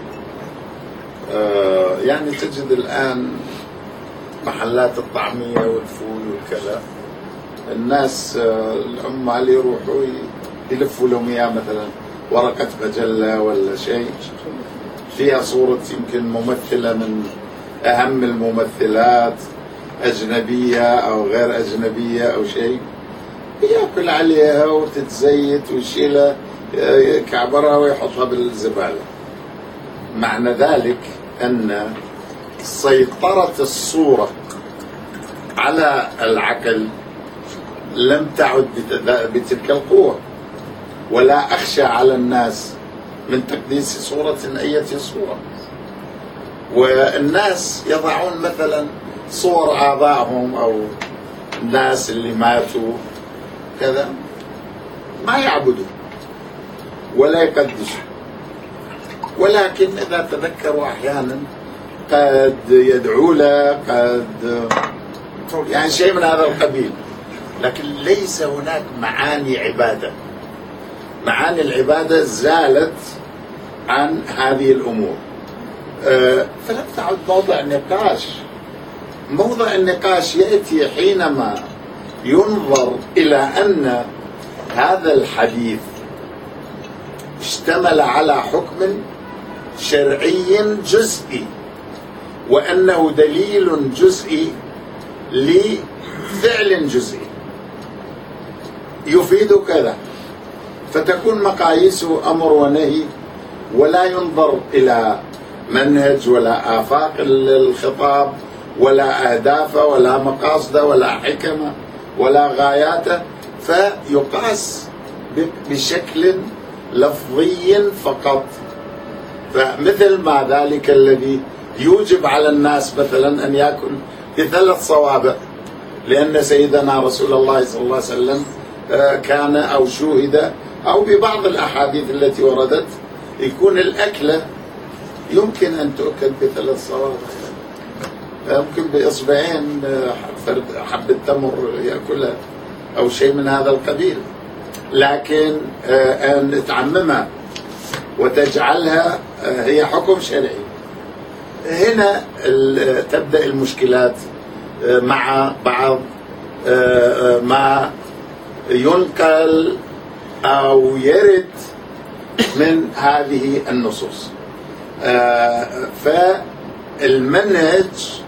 يعني تجد الآن محلات الطعمية والفول والكذا، الناس العمال يروحوا يلفوا لهم إياه مثلا ورقة مجلة ولا شيء فيها صورة يمكن ممثلة من أهم الممثلات أجنبية أو غير أجنبية أو شيء، يأكل عليها وتتزيت ويشيلها كعبرها ويحطها بالزبالة. معنى ذلك أن سيطرة الصورة على العقل لم تعد بتلك القوة، ولا أخشى على الناس من تقديس صورة أي صورة. والناس يضعون مثلا صور آبائهم أو الناس اللي ماتوا كذا، ما يعبدوا ولا يقدسوا، ولكن إذا تذكروا أحيانا قد يدعو له، قد يعني شيء من هذا القبيل، لكن ليس هناك معاني عبادة. معاني العبادة زالت عن هذه الأمور، فلم تعد موضع نقاش. موضع النقاش يأتي حينما ينظر إلى أن هذا الحديث اشتمل على حكم شرعي جزئي، وأنه دليل جزئي لفعل جزئي يفيد كذا، فتكون مقاييسه أمر ونهي، ولا ينظر إلى منهج ولا آفاق الخطاب ولا أهدافه ولا مقاصده ولا حكمه ولا غاياته، فيقاس بشكل لفظي فقط. فمثل ما ذلك الذي يوجب على الناس مثلا أن يأكل ب3 صوابع، لأن سيدنا رسول الله صلى الله عليه وسلم كان أو شوهد، أو ببعض الأحاديث التي وردت يكون الأكلة يمكن أن تؤكل ب3 صوابع، يمكن بإصبعين حبة تمر يأكلها أو شيء من هذا القبيل، لكن أن تعممها وتجعلها هي حكم شرعي، هنا تبدأ المشكلات مع بعض ما ينقل أو يرد من هذه النصوص. فالمنهج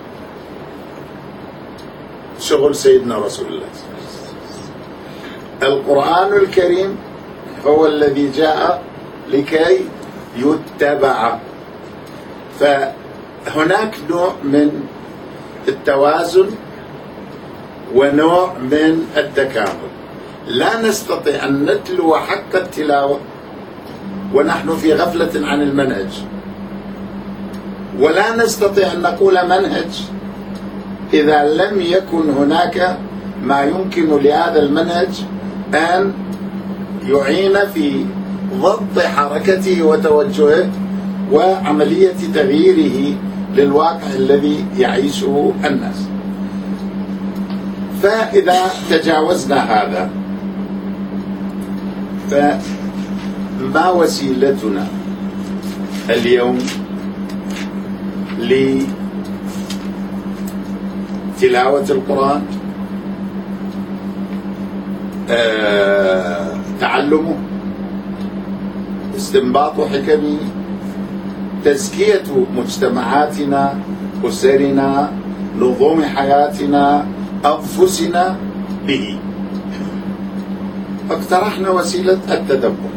شغل سيدنا رسول الله. القرآن الكريم هو الذي جاء لكي يتبع، فهناك نوع من التوازن ونوع من التكامل. لا نستطيع أن نتلو حق التلاوة ونحن في غفلة عن المنهج، ولا نستطيع أن نقول منهج إذا لم يكن هناك ما يمكن لهذا المنهج أن يعين في ضبط حركته وتوجهه وعملية تغييره للواقع الذي يعيشه الناس. فإذا تجاوزنا هذا، فما وسيلتنا اليوم لتلاوة القرآن؟ تعلمه، استنباط حكمه، تزكية مجتمعاتنا، أسرنا، نظام حياتنا، أنفسنا به. اقترحنا وسيلة التدبر.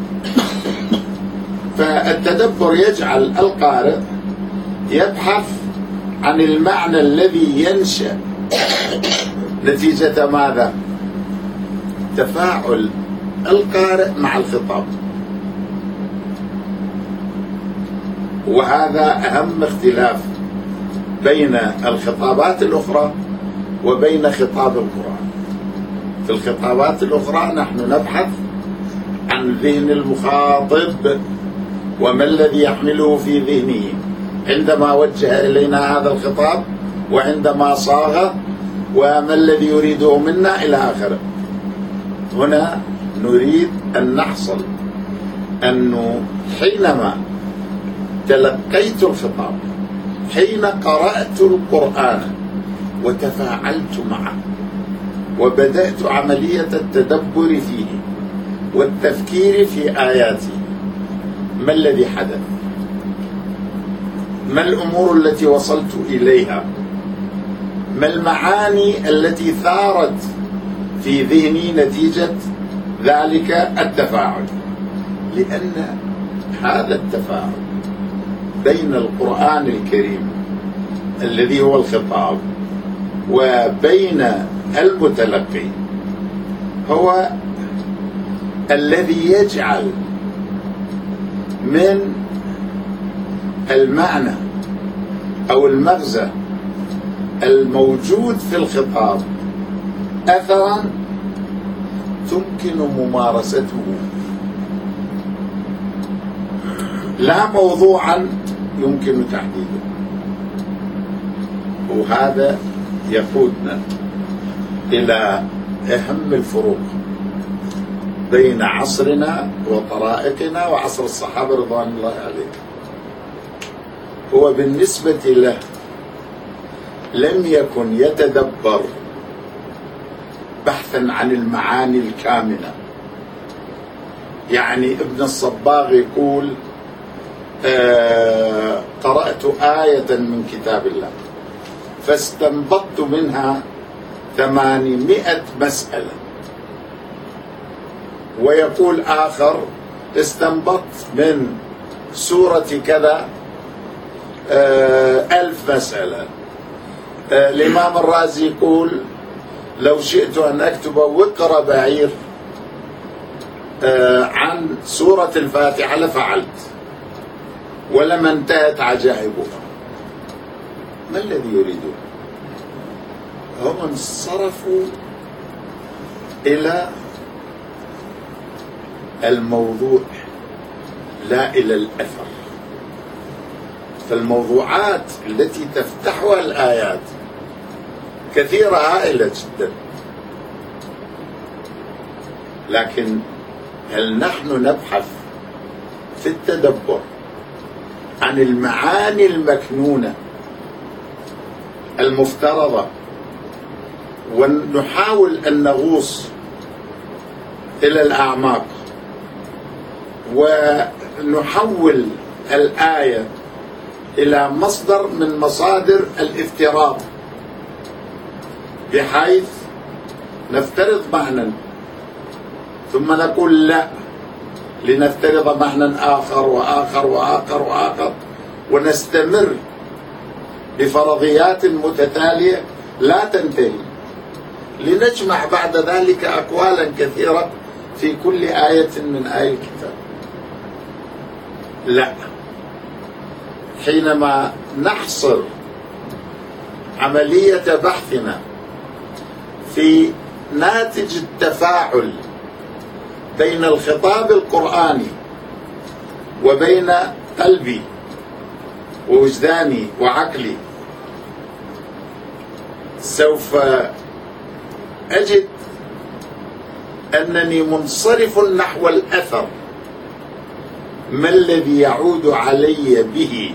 فالتدبر يجعل القارئ يبحث عن المعنى الذي ينشأ نتيجة ماذا؟ تفاعل القارئ مع الخطاب، وهذا أهم اختلاف بين الخطابات الأخرى وبين خطاب القرآن. في الخطابات الأخرى نحن نبحث عن ذهن المخاطب وما الذي يحمله في ذهنه عندما وجه إلينا هذا الخطاب، وعندما صاغ، وما الذي يريده منا إلى آخره. هنا نريد أن نحصل أنه حينما تلقيت الخطاب، حين قرأت القرآن وتفاعلت معه وبدأت عملية التدبر فيه والتفكير في آياته، ما الذي حدث؟ ما الأمور التي وصلت إليها؟ ما المعاني التي ثارت في ذهني نتيجة ذلك التفاعل؟ لأن هذا التفاعل بين القرآن الكريم الذي هو الخطاب وبين المتلقي هو الذي يجعل من المعنى أو المغزى الموجود في الخطاب أثرا تمكن ممارسته، لا موضوعا يمكن تحديده. وهذا يقودنا إلى أهم الفروق بين عصرنا وطرائقنا وعصر الصحابة رضوان الله عليهم. هو بالنسبة له لم يكن يتدبر بحثا عن المعاني الكامنة. يعني ابن الصباغ يقول قرأت آية من كتاب الله فاستنبطت منها 800 مسألة، ويقول آخر استنبطت من سورة كذا 1000 مسألة. الإمام الرازي يقول لو شئت أن أكتب وقر بعير عن سورة الفاتحة لفعلت ولما انتهت عجائبها. ما الذي يريدون؟ هم انصرفوا إلى الموضوع لا إلى الأثر. فالموضوعات التي تفتحها الآيات كثيرة هائلة جدا، لكن هل نحن نبحث في التدبر عن المعاني المكنونة المفترضة ونحاول أن نغوص إلى الأعماق ونحول الآية إلى مصدر من مصادر الافتراض، بحيث نفترض معنى ثم نقول لا لنفترض معنى آخر وآخر وآخر وآخر، ونستمر بفرضيات متتالية لا تنتهي، لنجمع بعد ذلك أقوالا كثيرة في كل آية من آية الكتاب. لا، حينما نحصر عملية بحثنا في ناتج التفاعل بين الخطاب القرآني وبين قلبي ووجداني وعقلي، سوف أجد أنني منصرف نحو الأثر. ما الذي يعود علي به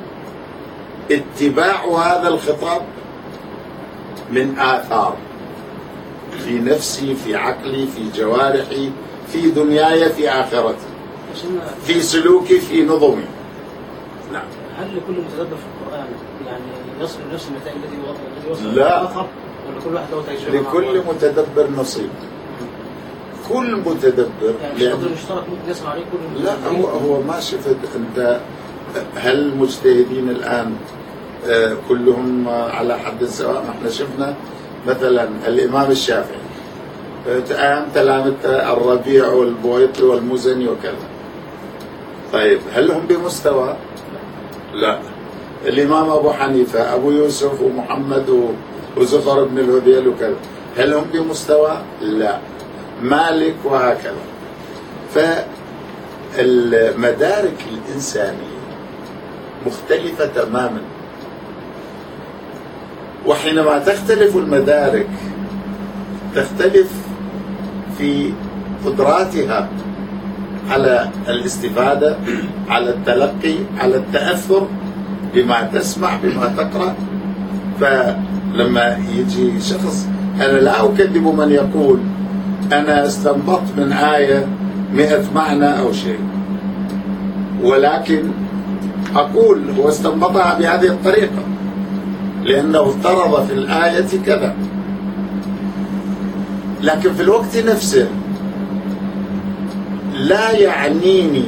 اتباع هذا الخطاب من آثار في نفسي، في عقلي، في جوارحي، في دنياي، في آخرتي، في سلوكي، في نظمي. نعم. هل لكل متدبر في القرآن يعني يصل لنفس النتائج التي وصل لا، الآخر، ولا كل واحد له تجربة؟ لكل متدبر نصيب. كل متدبر يعني القدر المشترك ممكن يصل عليه كل لا، هو ما شفت أنت. هل المجتهدين الآن كلهم على حد سواء؟ احنا شفنا مثلا الإمام الشافعي تلامذة الربيع والبويطي والمزني وكذا. طيب هل هم بمستوى؟ لا. الإمام أبو حنيفة، أبو يوسف ومحمد وزفر بن الهذيل وكذا، هل هم بمستوى؟ لا. مالك وهكذا. فالمدارك الإنسانية مختلفة تماما، وحينما تختلف المدارك تختلف في قدراتها على الاستفادة، على التلقي، على التأثر بما تسمع، بما تقرأ. فلما يجي شخص، أنا لا أكذب من يقول أنا استنبطت من آية 100 معنى أو شيء، ولكن أقول هو استنبطها بهذه الطريقة لأنه افترض في الآية كذا. لكن في الوقت نفسه لا يعنيني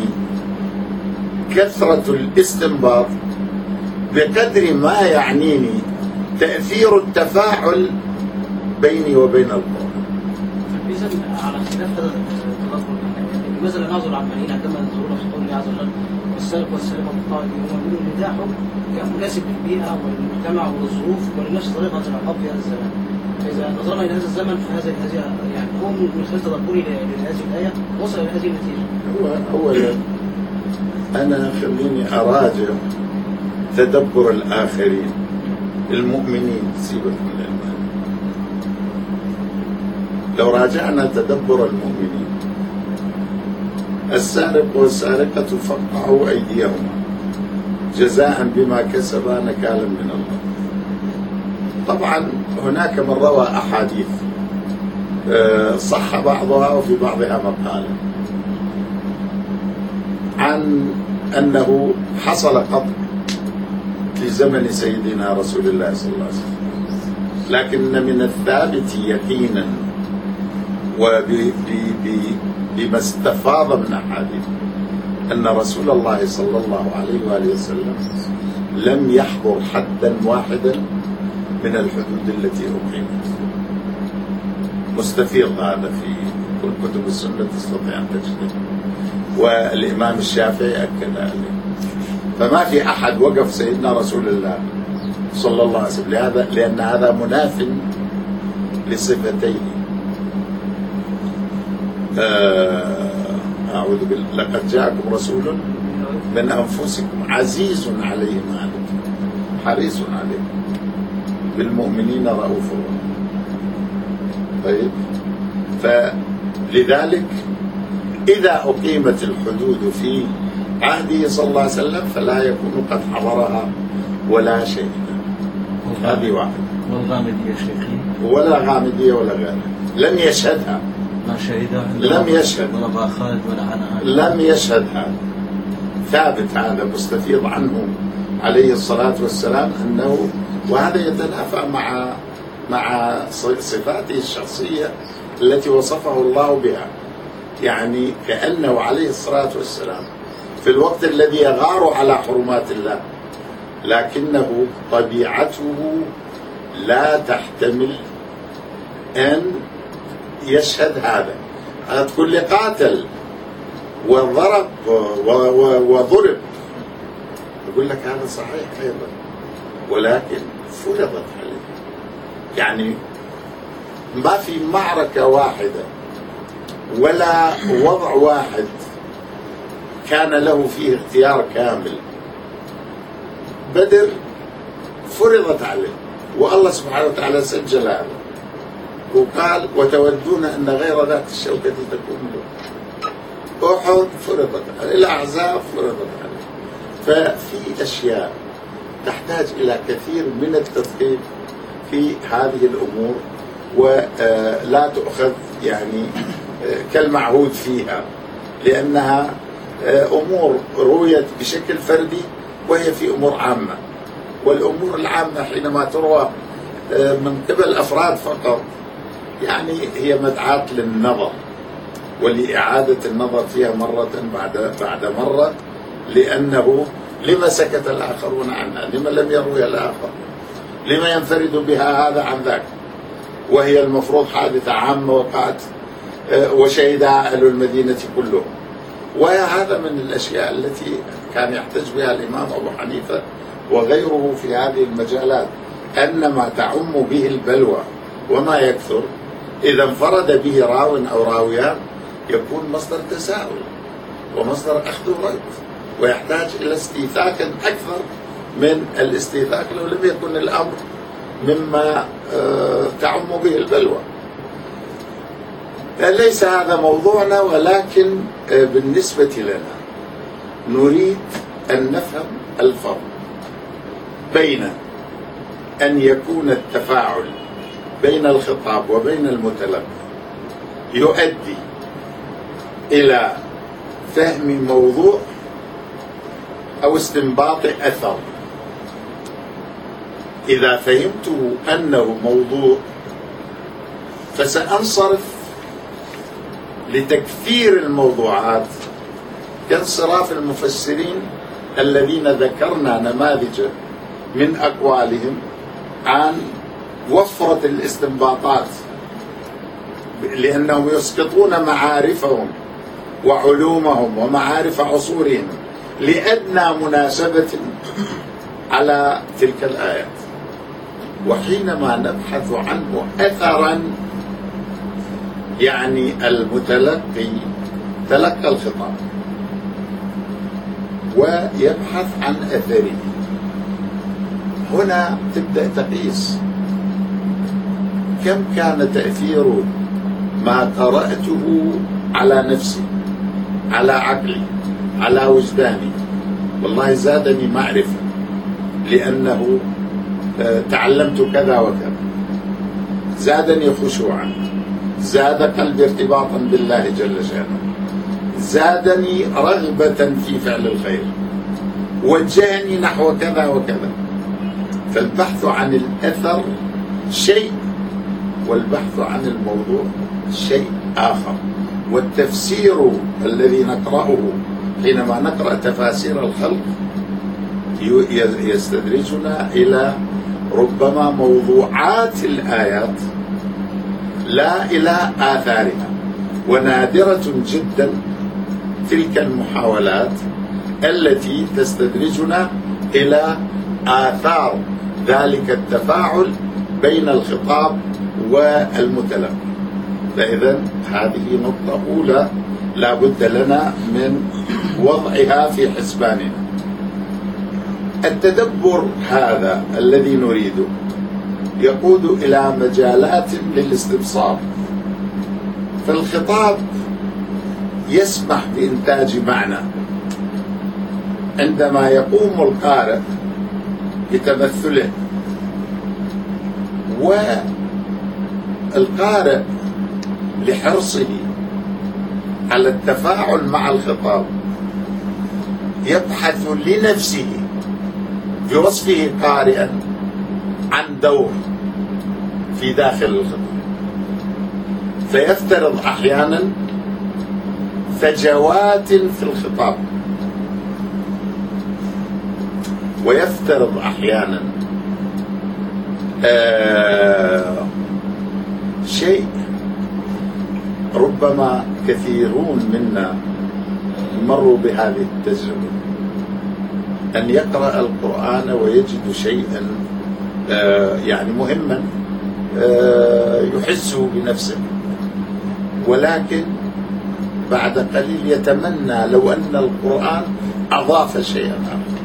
كثرة الاستنباط بقدر ما يعنيني تأثير التفاعل بيني وبين القرآن. على خلاف هذا التدبر، لماذا لا نعذر العمالين عندما ينظرون في قول الله عز وجل السارق والسارقة بالطاعة هم بيقولوا إن ده حكم كان مناسب للبيئة والمجتمع والظروف ولنفس طريقة العقاب في هذا الزمان. فإذا نظرنا إلى هذا الزمن فهذا يعني هو من خلال تدبري لهذه الآية وصل إلى هذه النتيجة. أولا أنا خليني أراجع تدبر الآخرين المؤمنين، سيبك من الإيمان. لو راجعنا تدبر المؤمنين، السارق والسارقة فقعوا أيديهما جزاء بما كسبا نكالا من الله. طبعا هناك من روى أحاديث صح بعضها وفي بعضها مقالة عن أنه حصل قتل في زمن سيدنا رسول الله صلى الله عليه وسلم، لكن من الثابت يقينا وبما استفاض من أحاديث أن رسول الله صلى الله عليه وآله وسلم لم يحضر حدا واحدا من الحدود التي أقيمت. مستفيض هذا في كل كتب السنة، تستطيع أن تجده، والإمام الشافعي أكد عليه. فما في أحد وقف سيدنا رسول الله صلى الله عليه وسلم لهذا، لأن هذا مناف لصفتيه. أعوذ بالله، لقد جاءكم رسول من أنفسكم عزيز عليه ما عنتم حريص عليكم بالمؤمنين رؤوف رحيم. طيب، فلذلك إذا أقيمت الحدود في عهده صلى الله عليه وسلم فلا يكون قد حضرها ولا شيء. هذه واحدة. والغامدية شيخي ولا غامدية ولا غيرها، لم يشهدها، ما شهدها، لم يشهد، ولا أبا خالد ولا عنها، لم يشهد. هذا ثابت، هذا مستفيض عنه عليه الصلاة والسلام أنه، وهذا يتنافى مع صفاته الشخصية التي وصفه الله بها. يعني كأنه عليه الصلاة والسلام في الوقت الذي يغار على حرمات الله، لكنه طبيعته لا تحتمل أن يشهد هذا. تقول لي قاتل وضرب وضرب، يقول لك هذا صحيح أيضا، ولكن فرضت عليه. يعني ما في معركة واحدة ولا وضع واحد كان له فيه اختيار كامل. بدر فرضت عليه، والله سبحانه وتعالى سجل هذا وقال وتودون أن غير ذات الشوكة تكون له. أحد فرضت عليه، الأحزاب فرضت عليه. ففي أشياء تحتاج إلى كثير من التدقيق في هذه الأمور، ولا تؤخذ يعني كالمعهود فيها، لأنها أمور رويت بشكل فردي وهي في أمور عامة. والأمور العامة حينما تروى من قبل أفراد فقط يعني هي مدعاة للنظر ولإعادة النظر فيها مرة بعد مرة، لأنه لما سكت الآخرون عنها؟ لما لم يروي الآخر؟ لما ينفرد بها هذا عن ذاك؟ وهي المفروض حادثة عامة وقعت وشهدها أهل المدينة كلهم. وهذا من الأشياء التي كان يحتج بها الإمام أبو حنيفة وغيره في هذه المجالات، أن ما تعم به البلوى وما يكثر إذا انفرد به راو أو راويان يكون مصدر تساؤل ومصدر أخذ ورد، ويحتاج إلى استيثاق أكثر من الاستيثاق لو لم يكن الأمر مما تعم به البلوى. ليس هذا موضوعنا، ولكن بالنسبة لنا نريد أن نفهم الفرق بين أن يكون التفاعل بين الخطاب وبين المتلقي يؤدي إلى فهم موضوع أو استنباط أثر. إذا فهمته أنه موضوع فسأنصرف لتكثير الموضوعات كانصراف المفسرين الذين ذكرنا نماذج من أقوالهم عن وفرة الاستنباطات، لأنهم يسقطون معارفهم وعلومهم ومعارف عصورهم لأدنى مناسبة على تلك الآيات. وحينما نبحث عنه أثرا، يعني المتلقي تلقى الخطاب ويبحث عن أثره، هنا تبدأ تقيس كم كان تأثير ما قرأته على نفسي، على عقلي، على وجداني. والله زادني معرفة لأنه تعلمت كذا وكذا، زادني خشوعا، زاد قلبي ارتباطا بالله جل شأنه، زادني رغبة في فعل الخير، وجهني نحو كذا وكذا. فالبحث عن الأثر شيء، والبحث عن الموضوع شيء آخر. والتفسير الذي نقرأه حينما نقرأ تفاسير الخلق يستدرجنا إلى ربما موضوعات الآيات لا إلى آثارها. ونادرة جدا تلك المحاولات التي تستدرجنا إلى آثار ذلك التفاعل بين الخطاب والمتلقي. فإذا هذه نقطة أولى لا بد لنا من وضعها في حسباننا. التدبر هذا الذي نريده يقود إلى مجالات للاستبصار. فالخطاب يسمح بإنتاج معنى عندما يقوم القارئ بتمثله، والقارئ لحرصه على التفاعل مع الخطاب يبحث لنفسه بوصفه قارئا عن دور في داخل الخطاب، فيفترض أحيانا فجوات في الخطاب، ويفترض أحيانا شيء ربما كثيرون منا مروا بهذه التجربة، أن يقرأ القرآن ويجد شيئا يعني مهما يحسه بنفسه، ولكن بعد قليل يتمنى لو أن القرآن أضاف شيئا آخر.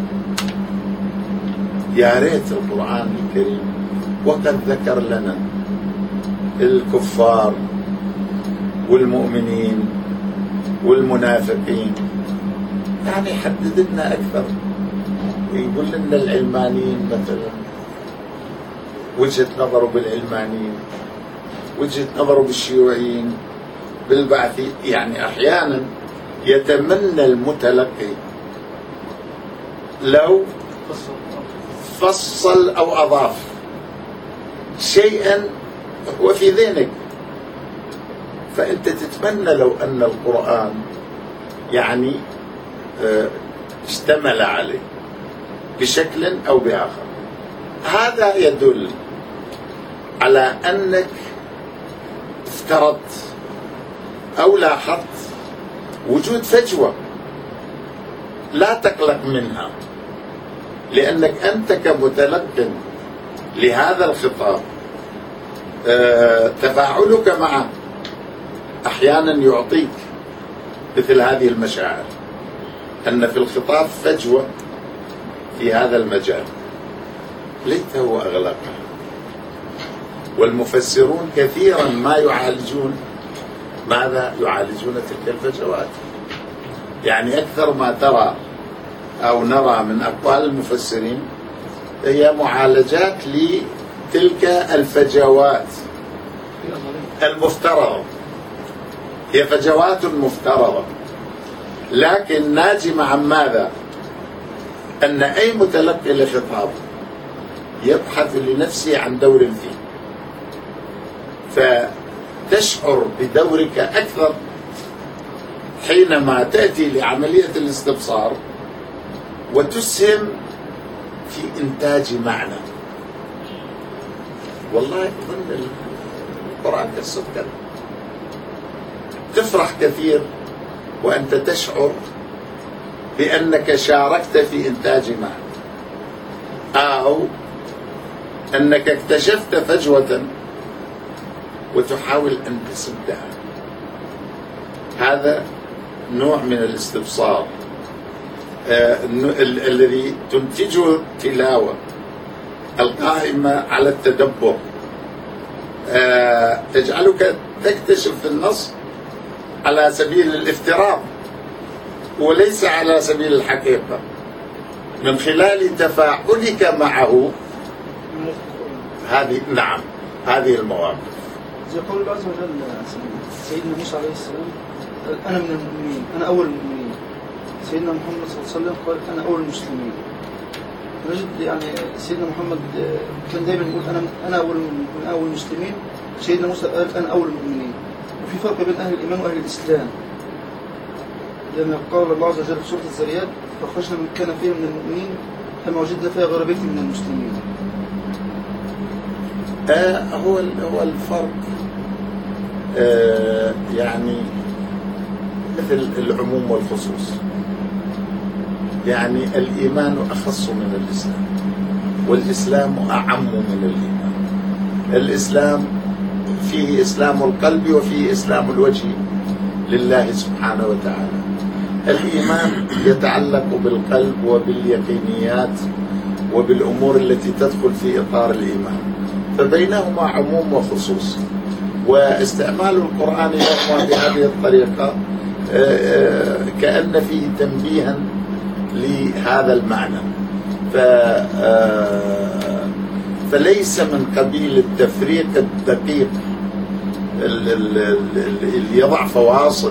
يا ريت القرآن الكريم وقد ذكر لنا الكفار والمؤمنين والمنافقين، يعني يحدد لنا أكثر، يقول لنا العلمانيين مثلا وجهة نظره بالعلمانيين، وجهة نظره بالشيوعيين، بالبعثي. يعني أحيانا يتمنى المتلقي لو فصل أو أضاف شيئا هو في ذهنك، فأنت تتمنى لو أن القرآن يعني اشتمل عليه بشكل أو بآخر. هذا يدل على أنك افترضت أو لاحظت وجود فجوة لا تقلق منها، لأنك أنت كمتلقن لهذا الخطاب تفاعلك معه أحيانا يعطيك مثل هذه المشاعر، أن في الخطاب فجوة في هذا المجال ليته أغلقها. والمفسرون كثيرا ما يعالجون ماذا؟ يعالجون تلك الفجوات. يعني أكثر ما ترى أو نرى من أقوال المفسرين هي معالجات لتلك الفجوات المفترضة، هي فجوات مفترضة، لكن ناجمة عن ماذا؟ أن أي متلقي لخطاب يبحث لنفسه عن دور فيه، فتشعر بدورك أكثر حينما تأتي لعملية الاستبصار وتسهم في إنتاج معنى. والله أظن القرآن قصة كذا، تفرح كثير وأنت تشعر بأنك شاركت في إنتاج ما، أو أنك اكتشفت فجوة وتحاول أن تسدها. هذا نوع من الاستبصار الذي تنتجه التلاوة القائمة على التدبر، تجعلك تكتشف النص على سبيل الافتراض وليس على سبيل الحقيقة، من خلال تفاعلك معه. هذه نعم هذه المواقف. زي قول الله عز وجل سيدنا موسى عليه السلام أنا من المؤمنين، أنا أول المؤمنين. سيدنا محمد صلى الله عليه وسلم قال أنا أول المسلمين. نجد يعني سيدنا محمد كان دائما يقول أنا أول من أول المسلمين. سيدنا موسى قال أنا أول المؤمنين. وفي فرق بين أهل الإيمان وأهل الإسلام، لأن قال الله عز وجل في سورة الذريات فخرجنا من كان فيها من المؤمنين فما وجدنا فيها غير بيت من المسلمين. هو الفرق يعني مثل العموم والخصوص. يعني الإيمان أخص من الإسلام، والإسلام أعم من الإيمان. الإسلام فيه إسلام القلب وفيه إسلام الوجه لله سبحانه وتعالى. الإيمان يتعلق بالقلب وباليقينيات وبالأمور التي تدخل في إطار الإيمان، فبينهما عموم وخصوص. واستعمال القرآن لهما بهذه الطريقة كأن فيه تنبيها لهذا المعنى. فليس من قبيل التفريق الدقيق اللي يضع فواصل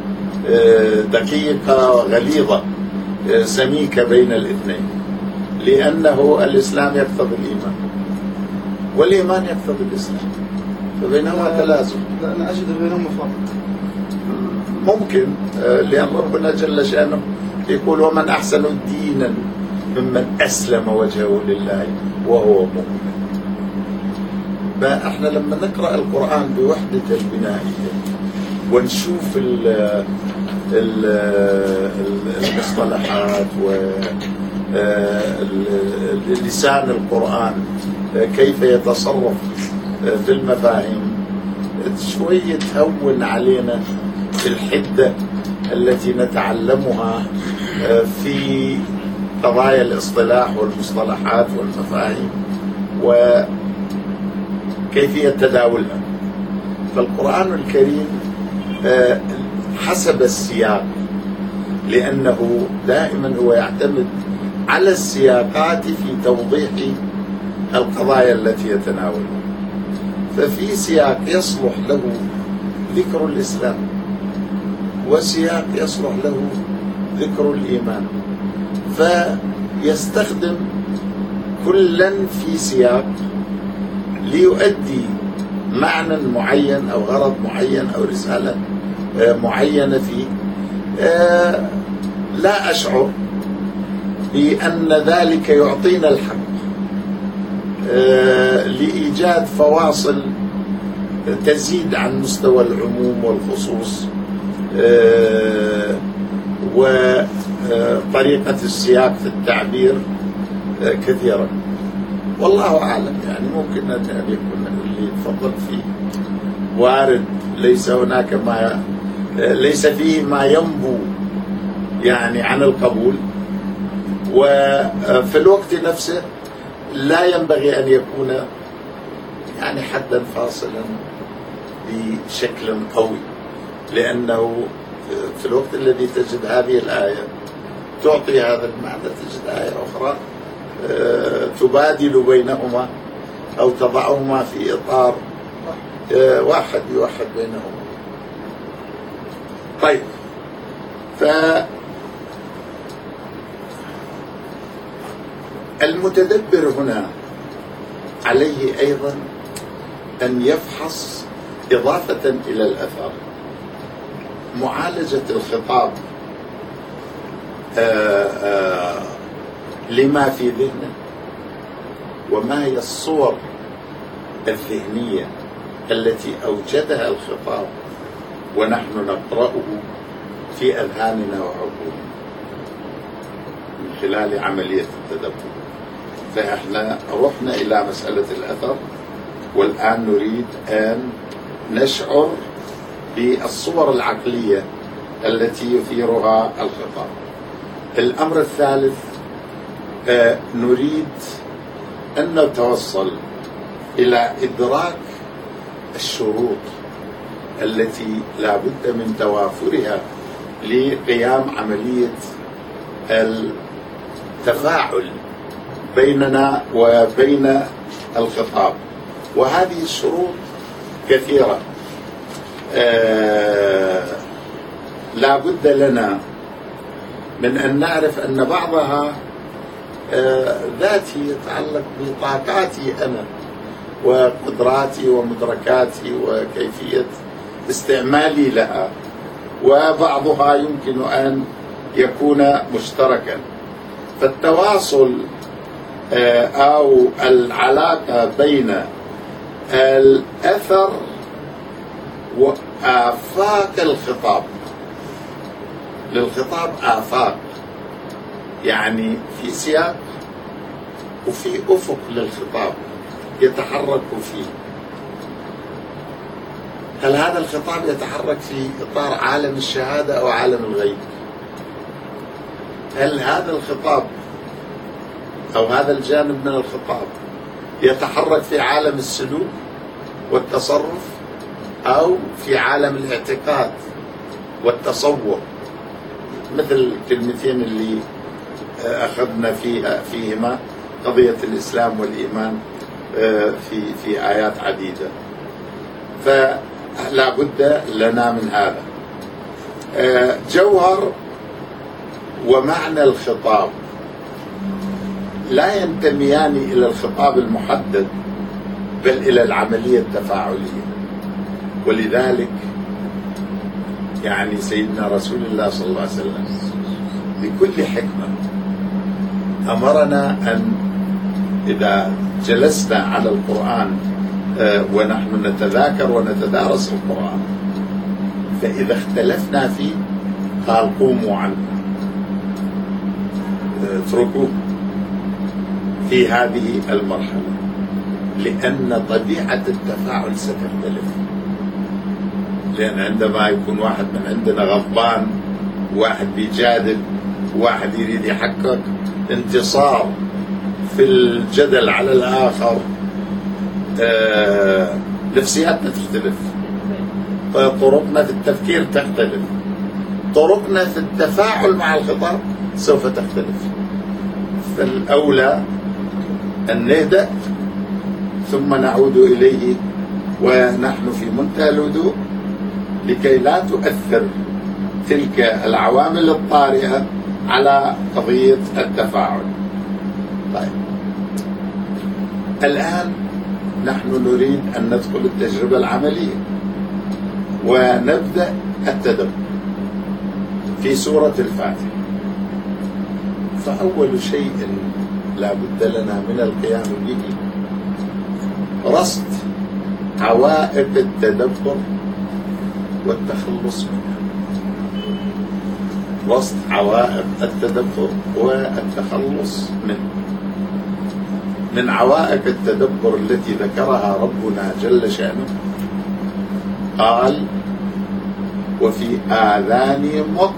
دقيقة وغليظة سميكة بين الاثنين، لأنه الإسلام يقتضي الإيمان والإيمان يقتضي الإسلام، فبينهما تلازم. لا أنا أجد بينهما فرق ممكن، لأن ربنا جل شأنه يقول ومن أحسن دينا ممن أسلم وجهه لله وهو مؤمن. فإحنا لما نقرأ القرآن بوحدة البنائية ونشوف المصطلحات ولسان القرآن كيف يتصرف في المفاهيم، شوية تهون علينا الحدة التي نتعلمها في قضايا الاصطلاح والمصطلحات والمفاهيم وكيفية تداولها. فالقرآن الكريم حسب السياق، لأنه دائما هو يعتمد على السياقات في توضيح القضايا التي يتناولها. ففي سياق يصلح له ذكر الإسلام، وسياق يصلح له ذكر الإيمان، فيستخدم كلا في سياق ليؤدي معنى معين أو غرض معين أو رسالة معينة فيه. لا أشعر بأن ذلك يعطينا الحق لإيجاد فواصل تزيد عن مستوى العموم والخصوص وطريقة السياق في التعبير كثيرا. والله أعلم، يعني ممكن أن يكون اللي تفضل فيه وارد، ليس فيه ما ينبو يعني عن القبول، وفي الوقت نفسه لا ينبغي أن يكون يعني حدا فاصلا بشكل قوي، لأنه في الوقت الذي تجد هذه الآية تعطي هذا المعنى تجد آية أخرى تبادل بينهما أو تضعهما في إطار واحد يوحد بينهما. طيب، فالمتدبر هنا عليه أيضا أن يفحص إضافة إلى الأثر معالجة الخطاب لما في ذهنه، وما هي الصور الذهنية التي أوجدها الخطاب ونحن نقرأه في أذهاننا وعقولنا. خلال عملية التدبر. فإحنا رحنا إلى مسألة الأثر، والآن نريد أن نشعر بالصور العقلية التي يثيرها الخطاب. الأمر الثالث، نريد أن نتوصل إلى إدراك الشروط التي لا بد من توافرها لقيام عملية التفاعل بيننا وبين الخطاب. وهذه الشروط كثيرة، لا بد لنا من أن نعرف أن بعضها ذاتي، يتعلق بطاقاتي أنا وقدراتي ومدركاتي وكيفية استعمالي لها، وبعضها يمكن أن يكون مشتركا. فالتواصل أو العلاقة بين الأثر وآفاق الخطاب، للخطاب آفاق، يعني في سياق وفي أفق للخطاب يتحرك فيه. هل هذا الخطاب يتحرك في إطار عالم الشهادة أو عالم الغيب؟ هل هذا الخطاب أو هذا الجانب من الخطاب يتحرك في عالم السلوك والتصرف أو في عالم الاعتقاد والتصور؟ مثل الكلمتين اللي أخذنا فيهما قضية الإسلام والإيمان في آيات عديدة. فلا بد لنا من هذا. جوهر ومعنى الخطاب لا ينتميان إلى الخطاب المحدد، بل إلى العملية التفاعلية. ولذلك يعني سيدنا رسول الله صلى الله عليه وسلم بكل حكمة أمرنا أن إذا جلسنا على القرآن ونحن نتذاكر ونتدارس القرآن، فإذا اختلفنا فيه قال قوموا عنه، اتركوه في هذه المرحلة، لأن طبيعة التفاعل ستختلف. لأن عندما يكون واحد من عندنا غضبان، واحد بيجادل، واحد يريد يحقق انتصار في الجدل على الآخر، نفسياتنا تختلف، طرقنا في التفكير تختلف، طرقنا في التفاعل مع الخطاب سوف تختلف. فالأولى أن نهدأ ثم نعود إليه ونحن في منتهى الهدوء، لكي لا تؤثر تلك العوامل الطارئة على قضية التفاعل. طيب، الآن نحن نريد أن ندخل التجربة العملية ونبدأ التدبر في سورة الفاتحة. فأول شيء لا بد لنا من القيام به رصد عوائق التدبر والتخلص منها. رصد عوائق التدبر والتخلص منه. من عوائق التدبر التي ذكرها ربنا جل شأنه قال: وفي آذانهم وقر.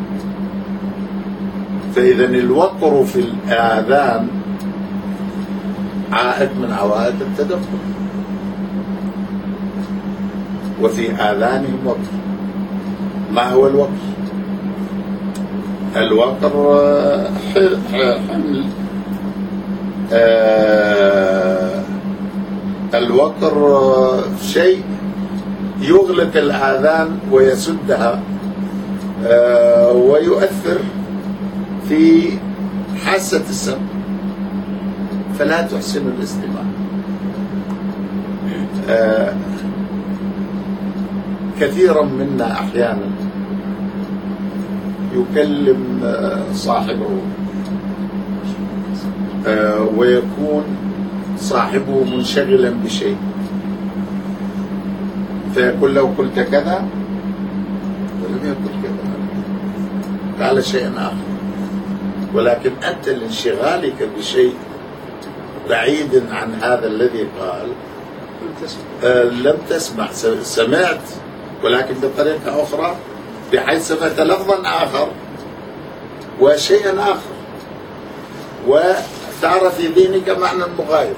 فإذا الوقر في الآذان عائق من عوائق التدبر. وفي آذانهم وقر. ما هو الوقر؟ الوقر حمل، الوقر شيء يغلق الآذان ويسدها ويؤثر في حاسة السمع فلا تحسن الاستماع. كثيرا منا أحيانا يكلم صاحبه ويكون صاحبه منشغلا بشيء، فيقول لو قلت كذا ولم يقل كذا، قال شيئا آخر. ولكن أنت لانشغالك بشيء بعيد عن هذا الذي قال لم تسمع، سمعت ولكن بطريقة أخرى، بحيث سمعت لفظا آخر وشيئا آخر، وتعرف في ذهنك معنى مغاير.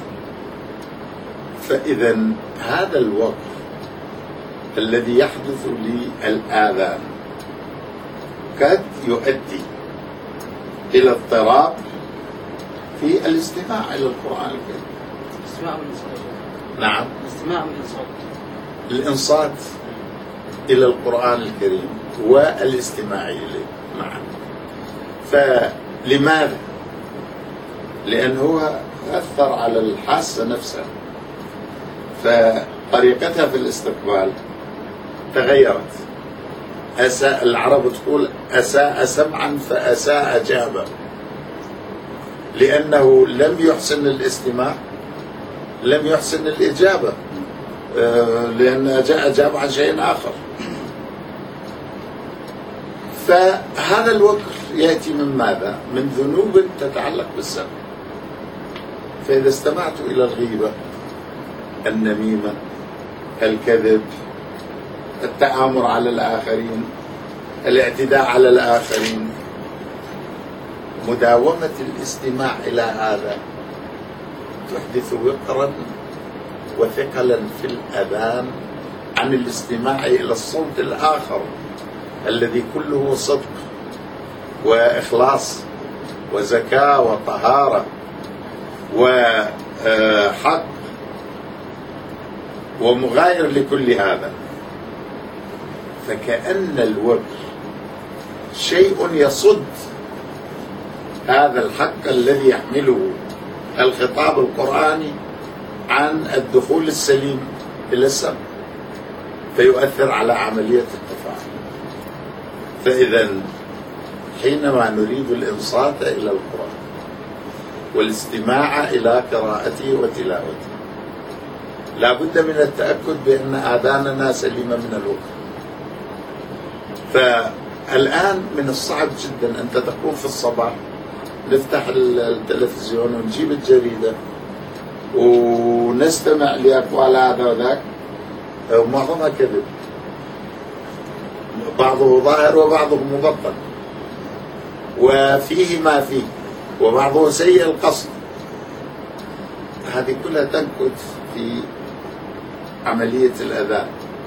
فإذا هذا الوقت الذي يحدث للآذان قد يؤدي إلى اضطراب في الاستماع إلى القرآن الكريم. الاستماع والإنصات. نعم، الاستماع والإنصات. الإنصات إلى القرآن الكريم والاستماع إليه معا. فلماذا؟ لأنه أثر على الحاسة نفسها، فطريقتها في الاستقبال تغيرت. العرب تقول أساء سمعا فأساء جابا، لأنه لم يحسن الاستماع، لم يحسن الإجابة، لأن أجاب عن شيء آخر. فهذا الوقت يأتي من ماذا؟ من ذنوب تتعلق بالسمع. فإذا استمعت إلى الغيبة، النميمة، الكذب، التآمر على الآخرين، الاعتداء على الآخرين، مداومة الاستماع إلى هذا تحدث وقرا وثقلا في الأذان عن الاستماع إلى الصوت الآخر الذي كله صدق وإخلاص وزكاة وطهارة وحق ومغاير لكل هذا. فكأن الوقت شيء يصد هذا الحق الذي يحمله الخطاب القرآني عن الدخول السليم إلى السمع، فيؤثر على عملية التفاعل. فإذا حينما نريد الإنصات إلى القرآن والاستماع إلى قراءته وتلاوته، لا بد من التأكد بأن آذاننا سليمة من الوقت. فالآن من الصعب جدا أنت تقوم في الصباح نفتح التلفزيون ونجيب الجريدة ونستمع لأقوال هذا وذاك، ومعظمها كذب، بعضه ظاهر وبعضه مبطن، وفيه ما فيه، وبعضه سيء القصد. هذه كلها تنكت في عملية الأذان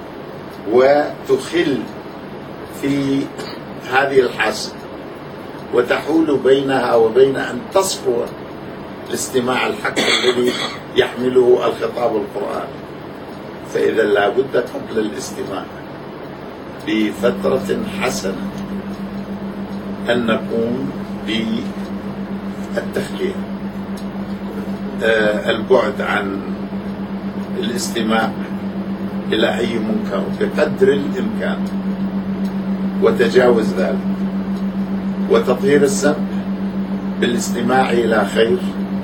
وتخل في هذه الحاسة، وتحول بينها وبين أن تصفو الاستماع الحق الذي يحمله الخطاب القرآني. فإذا لا بد قبل الاستماع بفترة حسنة أن نقوم بالتخلية، البعد عن الاستماع إلى أي منكر بقدر الإمكان، وتجاوز ذلك، وتطهير السمع بالاستماع إلى خير.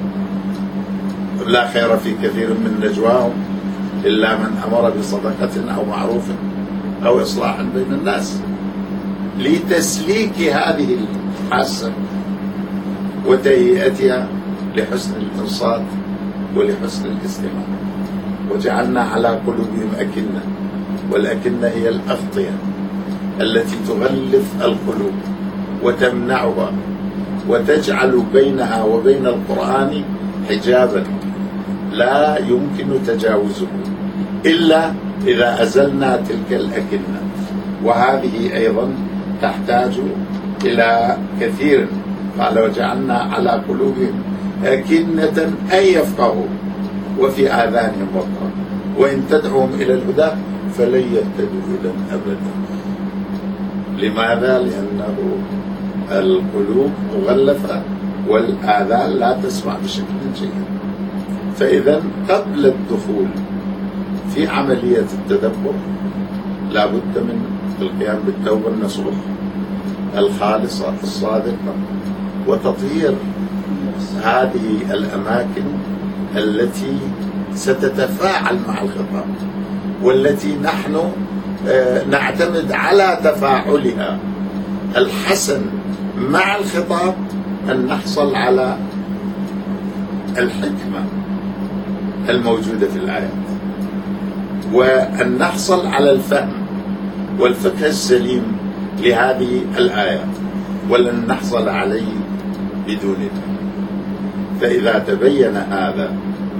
لا خير في كثير من نجواهم إلا من أمر بصدقة أو معروف أو إصلاح بين الناس، لتسليك هذه الحاسة وتهيئتها لحسن الإنصات ولحسن الاستماع. وجعلنا على قلوبهم أكنة، والأكنة هي الأغطية التي تغلف القلوب وتمنعها وتجعل بينها وبين القرآن حجابا لا يمكن تجاوزه إلا إذا أزلنا تلك الأكنة. وهذه أيضا تحتاج إلى كثير. قال وجعلنا على قلوبهم أكنة أن يفقهوا وفي آذانهم وقرا وإن تدعوهم إلى الهدى فلن يهتدوا إذا أبدا. لماذا؟ لأنه القلوب مغلفة والآذان لا تسمع بشكل جيد. فإذا قبل الدخول في عملية التدبر لا بد من القيام بالتوبة النصوح الخالصة الصادقة، وتطهير هذه الأماكن التي ستتفاعل مع الخطاب، والتي نحن نعتمد على تفاعلها الحسن مع الخطاب أن نحصل على الحكمة الموجودة في الآيات، وأن نحصل على الفهم والفقه السليم لهذه الآيات، ولن نحصل عليه بدون ذلك. فإذا تبين هذا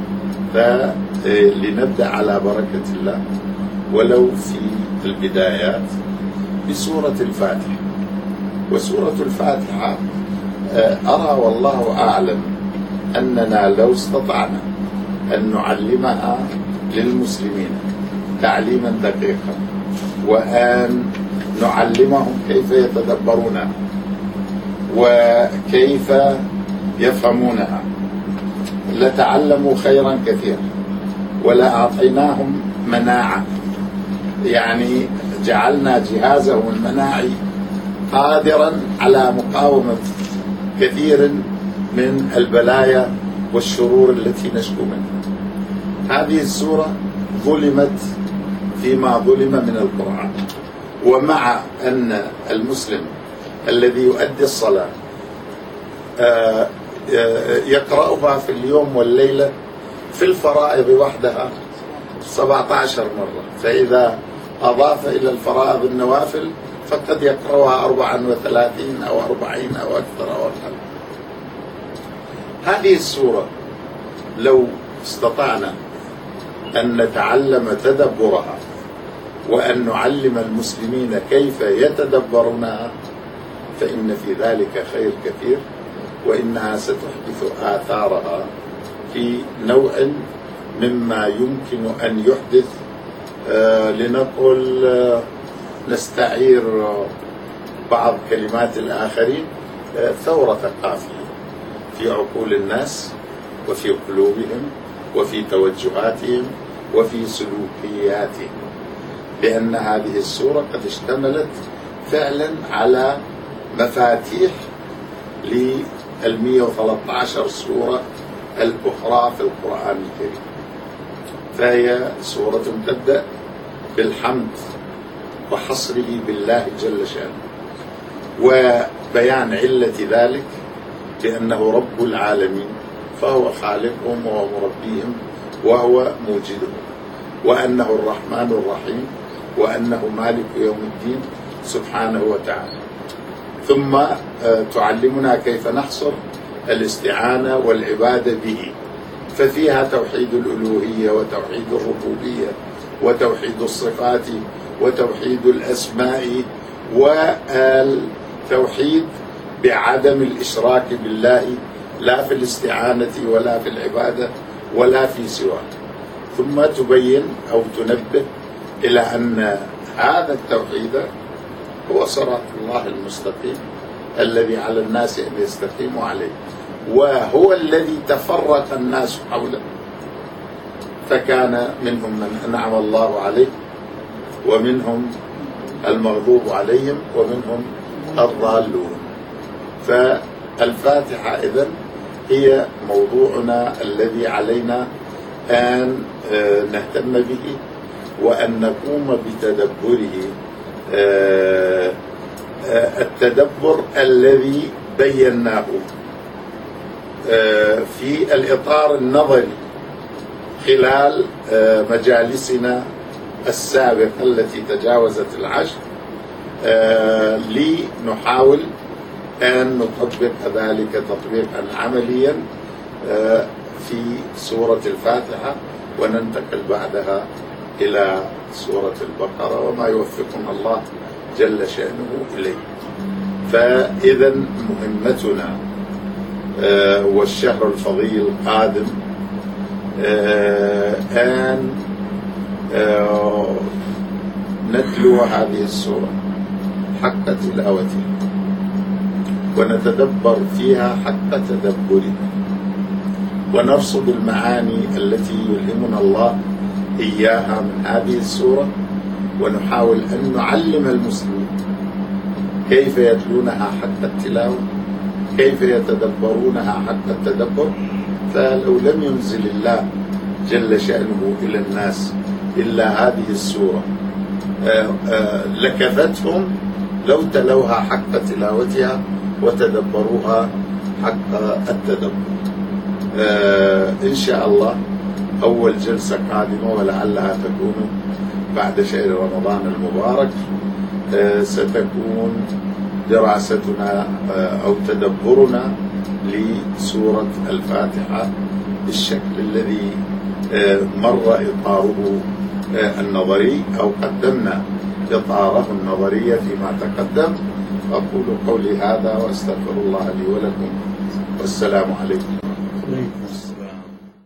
فلنبدأ على بركة الله، ولو في البدايات بسورة الفاتحة. وسورة الفاتحة أرى والله أعلم أننا لو استطعنا أن نعلمها للمسلمين تعليما دقيقا، وأن نعلمهم كيف يتدبرونها وكيف يفهمونها، لتعلموا خيرا كثيرا، ولا أعطيناهم مناعة، يعني جعلنا جهازهم المناعي قادرا على مقاومة كثير من البلايا والشرور التي نشكو منها. هذه السورة ظلمت فيما ظلم من القرآن، ومع أن المسلم الذي يؤدي الصلاة يقرأها في اليوم والليلة في الفرائض وحدها 17 مرة، فإذا أضاف إلى الفرائض النوافل فقد يقرأها 34 أو 40 أو أكثر أو أقل. هذه السورة لو استطعنا أن نتعلم تدبرها وأن نعلم المسلمين كيف يتدبرونها فإن في ذلك خير كثير، وإنها ستحدث آثارها في نوع مما يمكن أن يحدث لنقل نستعير بعض كلمات الآخرين ثورة ثقافية في عقول الناس وفي قلوبهم وفي توجهاتهم وفي سلوكياتهم، لأن هذه السورة قد اشتملت فعلا على مفاتيح لل113 سورة الأخرى في القرآن الكريم. فهي سورة تبدأ بالحمد وحصره بالله جل شأنه، وبيان علة ذلك بأنه رب العالمين، فهو خالقهم وهو مربيهم وهو موجدهم، وأنه الرحمن الرحيم، وأنه مالك يوم الدين سبحانه وتعالى. ثم تعلمنا كيف نحصر الاستعانة والعبادة به، ففيها توحيد الألوهية وتوحيد الربوبية وتوحيد الصفات وتوحيد الأسماء والتوحيد بعدم الإشراك بالله، لا في الاستعانة ولا في العبادة ولا في سواه. ثم تبين أو تنبه إلى أن هذا التوحيد هو صراط الله المستقيم الذي على الناس أن يستقيموا عليه، وهو الذي تفرق الناس حوله، فكان منهم من أنعم الله عليه ومنهم المغضوب عليهم ومنهم الضالون. فالفاتحة إذن هي موضوعنا الذي علينا أن نهتم به وأن نقوم بتدبره، التدبر الذي بيناه في الإطار النظري خلال مجالسنا السابقة التي تجاوزت 10، لنحاول أن نطبق ذلك تطبيقا عمليا في سورة الفاتحة، وننتقل بعدها إلى سورة البقرة وما يوفقنا الله جل شأنه إليه. فإذا مهمتنا والشهر الفضيل القادم أن نتلو هذه السورة حق تلاوتها ونتدبر فيها حق تدبرها، ونرصد المعاني التي يلهمنا الله إياها من هذه السورة، ونحاول أن نعلم المسلمين كيف يتلونها حق التلاوة، كيف يتدبرونها حق التدبر. فلو لم ينزل الله جل شأنه إلى الناس إلا هذه السورة لكفتهم لو تلوها حق تلاوتها وتدبروها حق التدبر. إن شاء الله أول جلسة قادمة ولعلها تكون بعد شهر رمضان المبارك ستكون دراستنا أو تدبرنا لسورة الفاتحة بالشكل الذي مر إطاره النظري أو قدمنا إطاره النظري فيما تقدم. أقول قولي هذا وأستغفر الله لي ولكم، والسلام عليكم.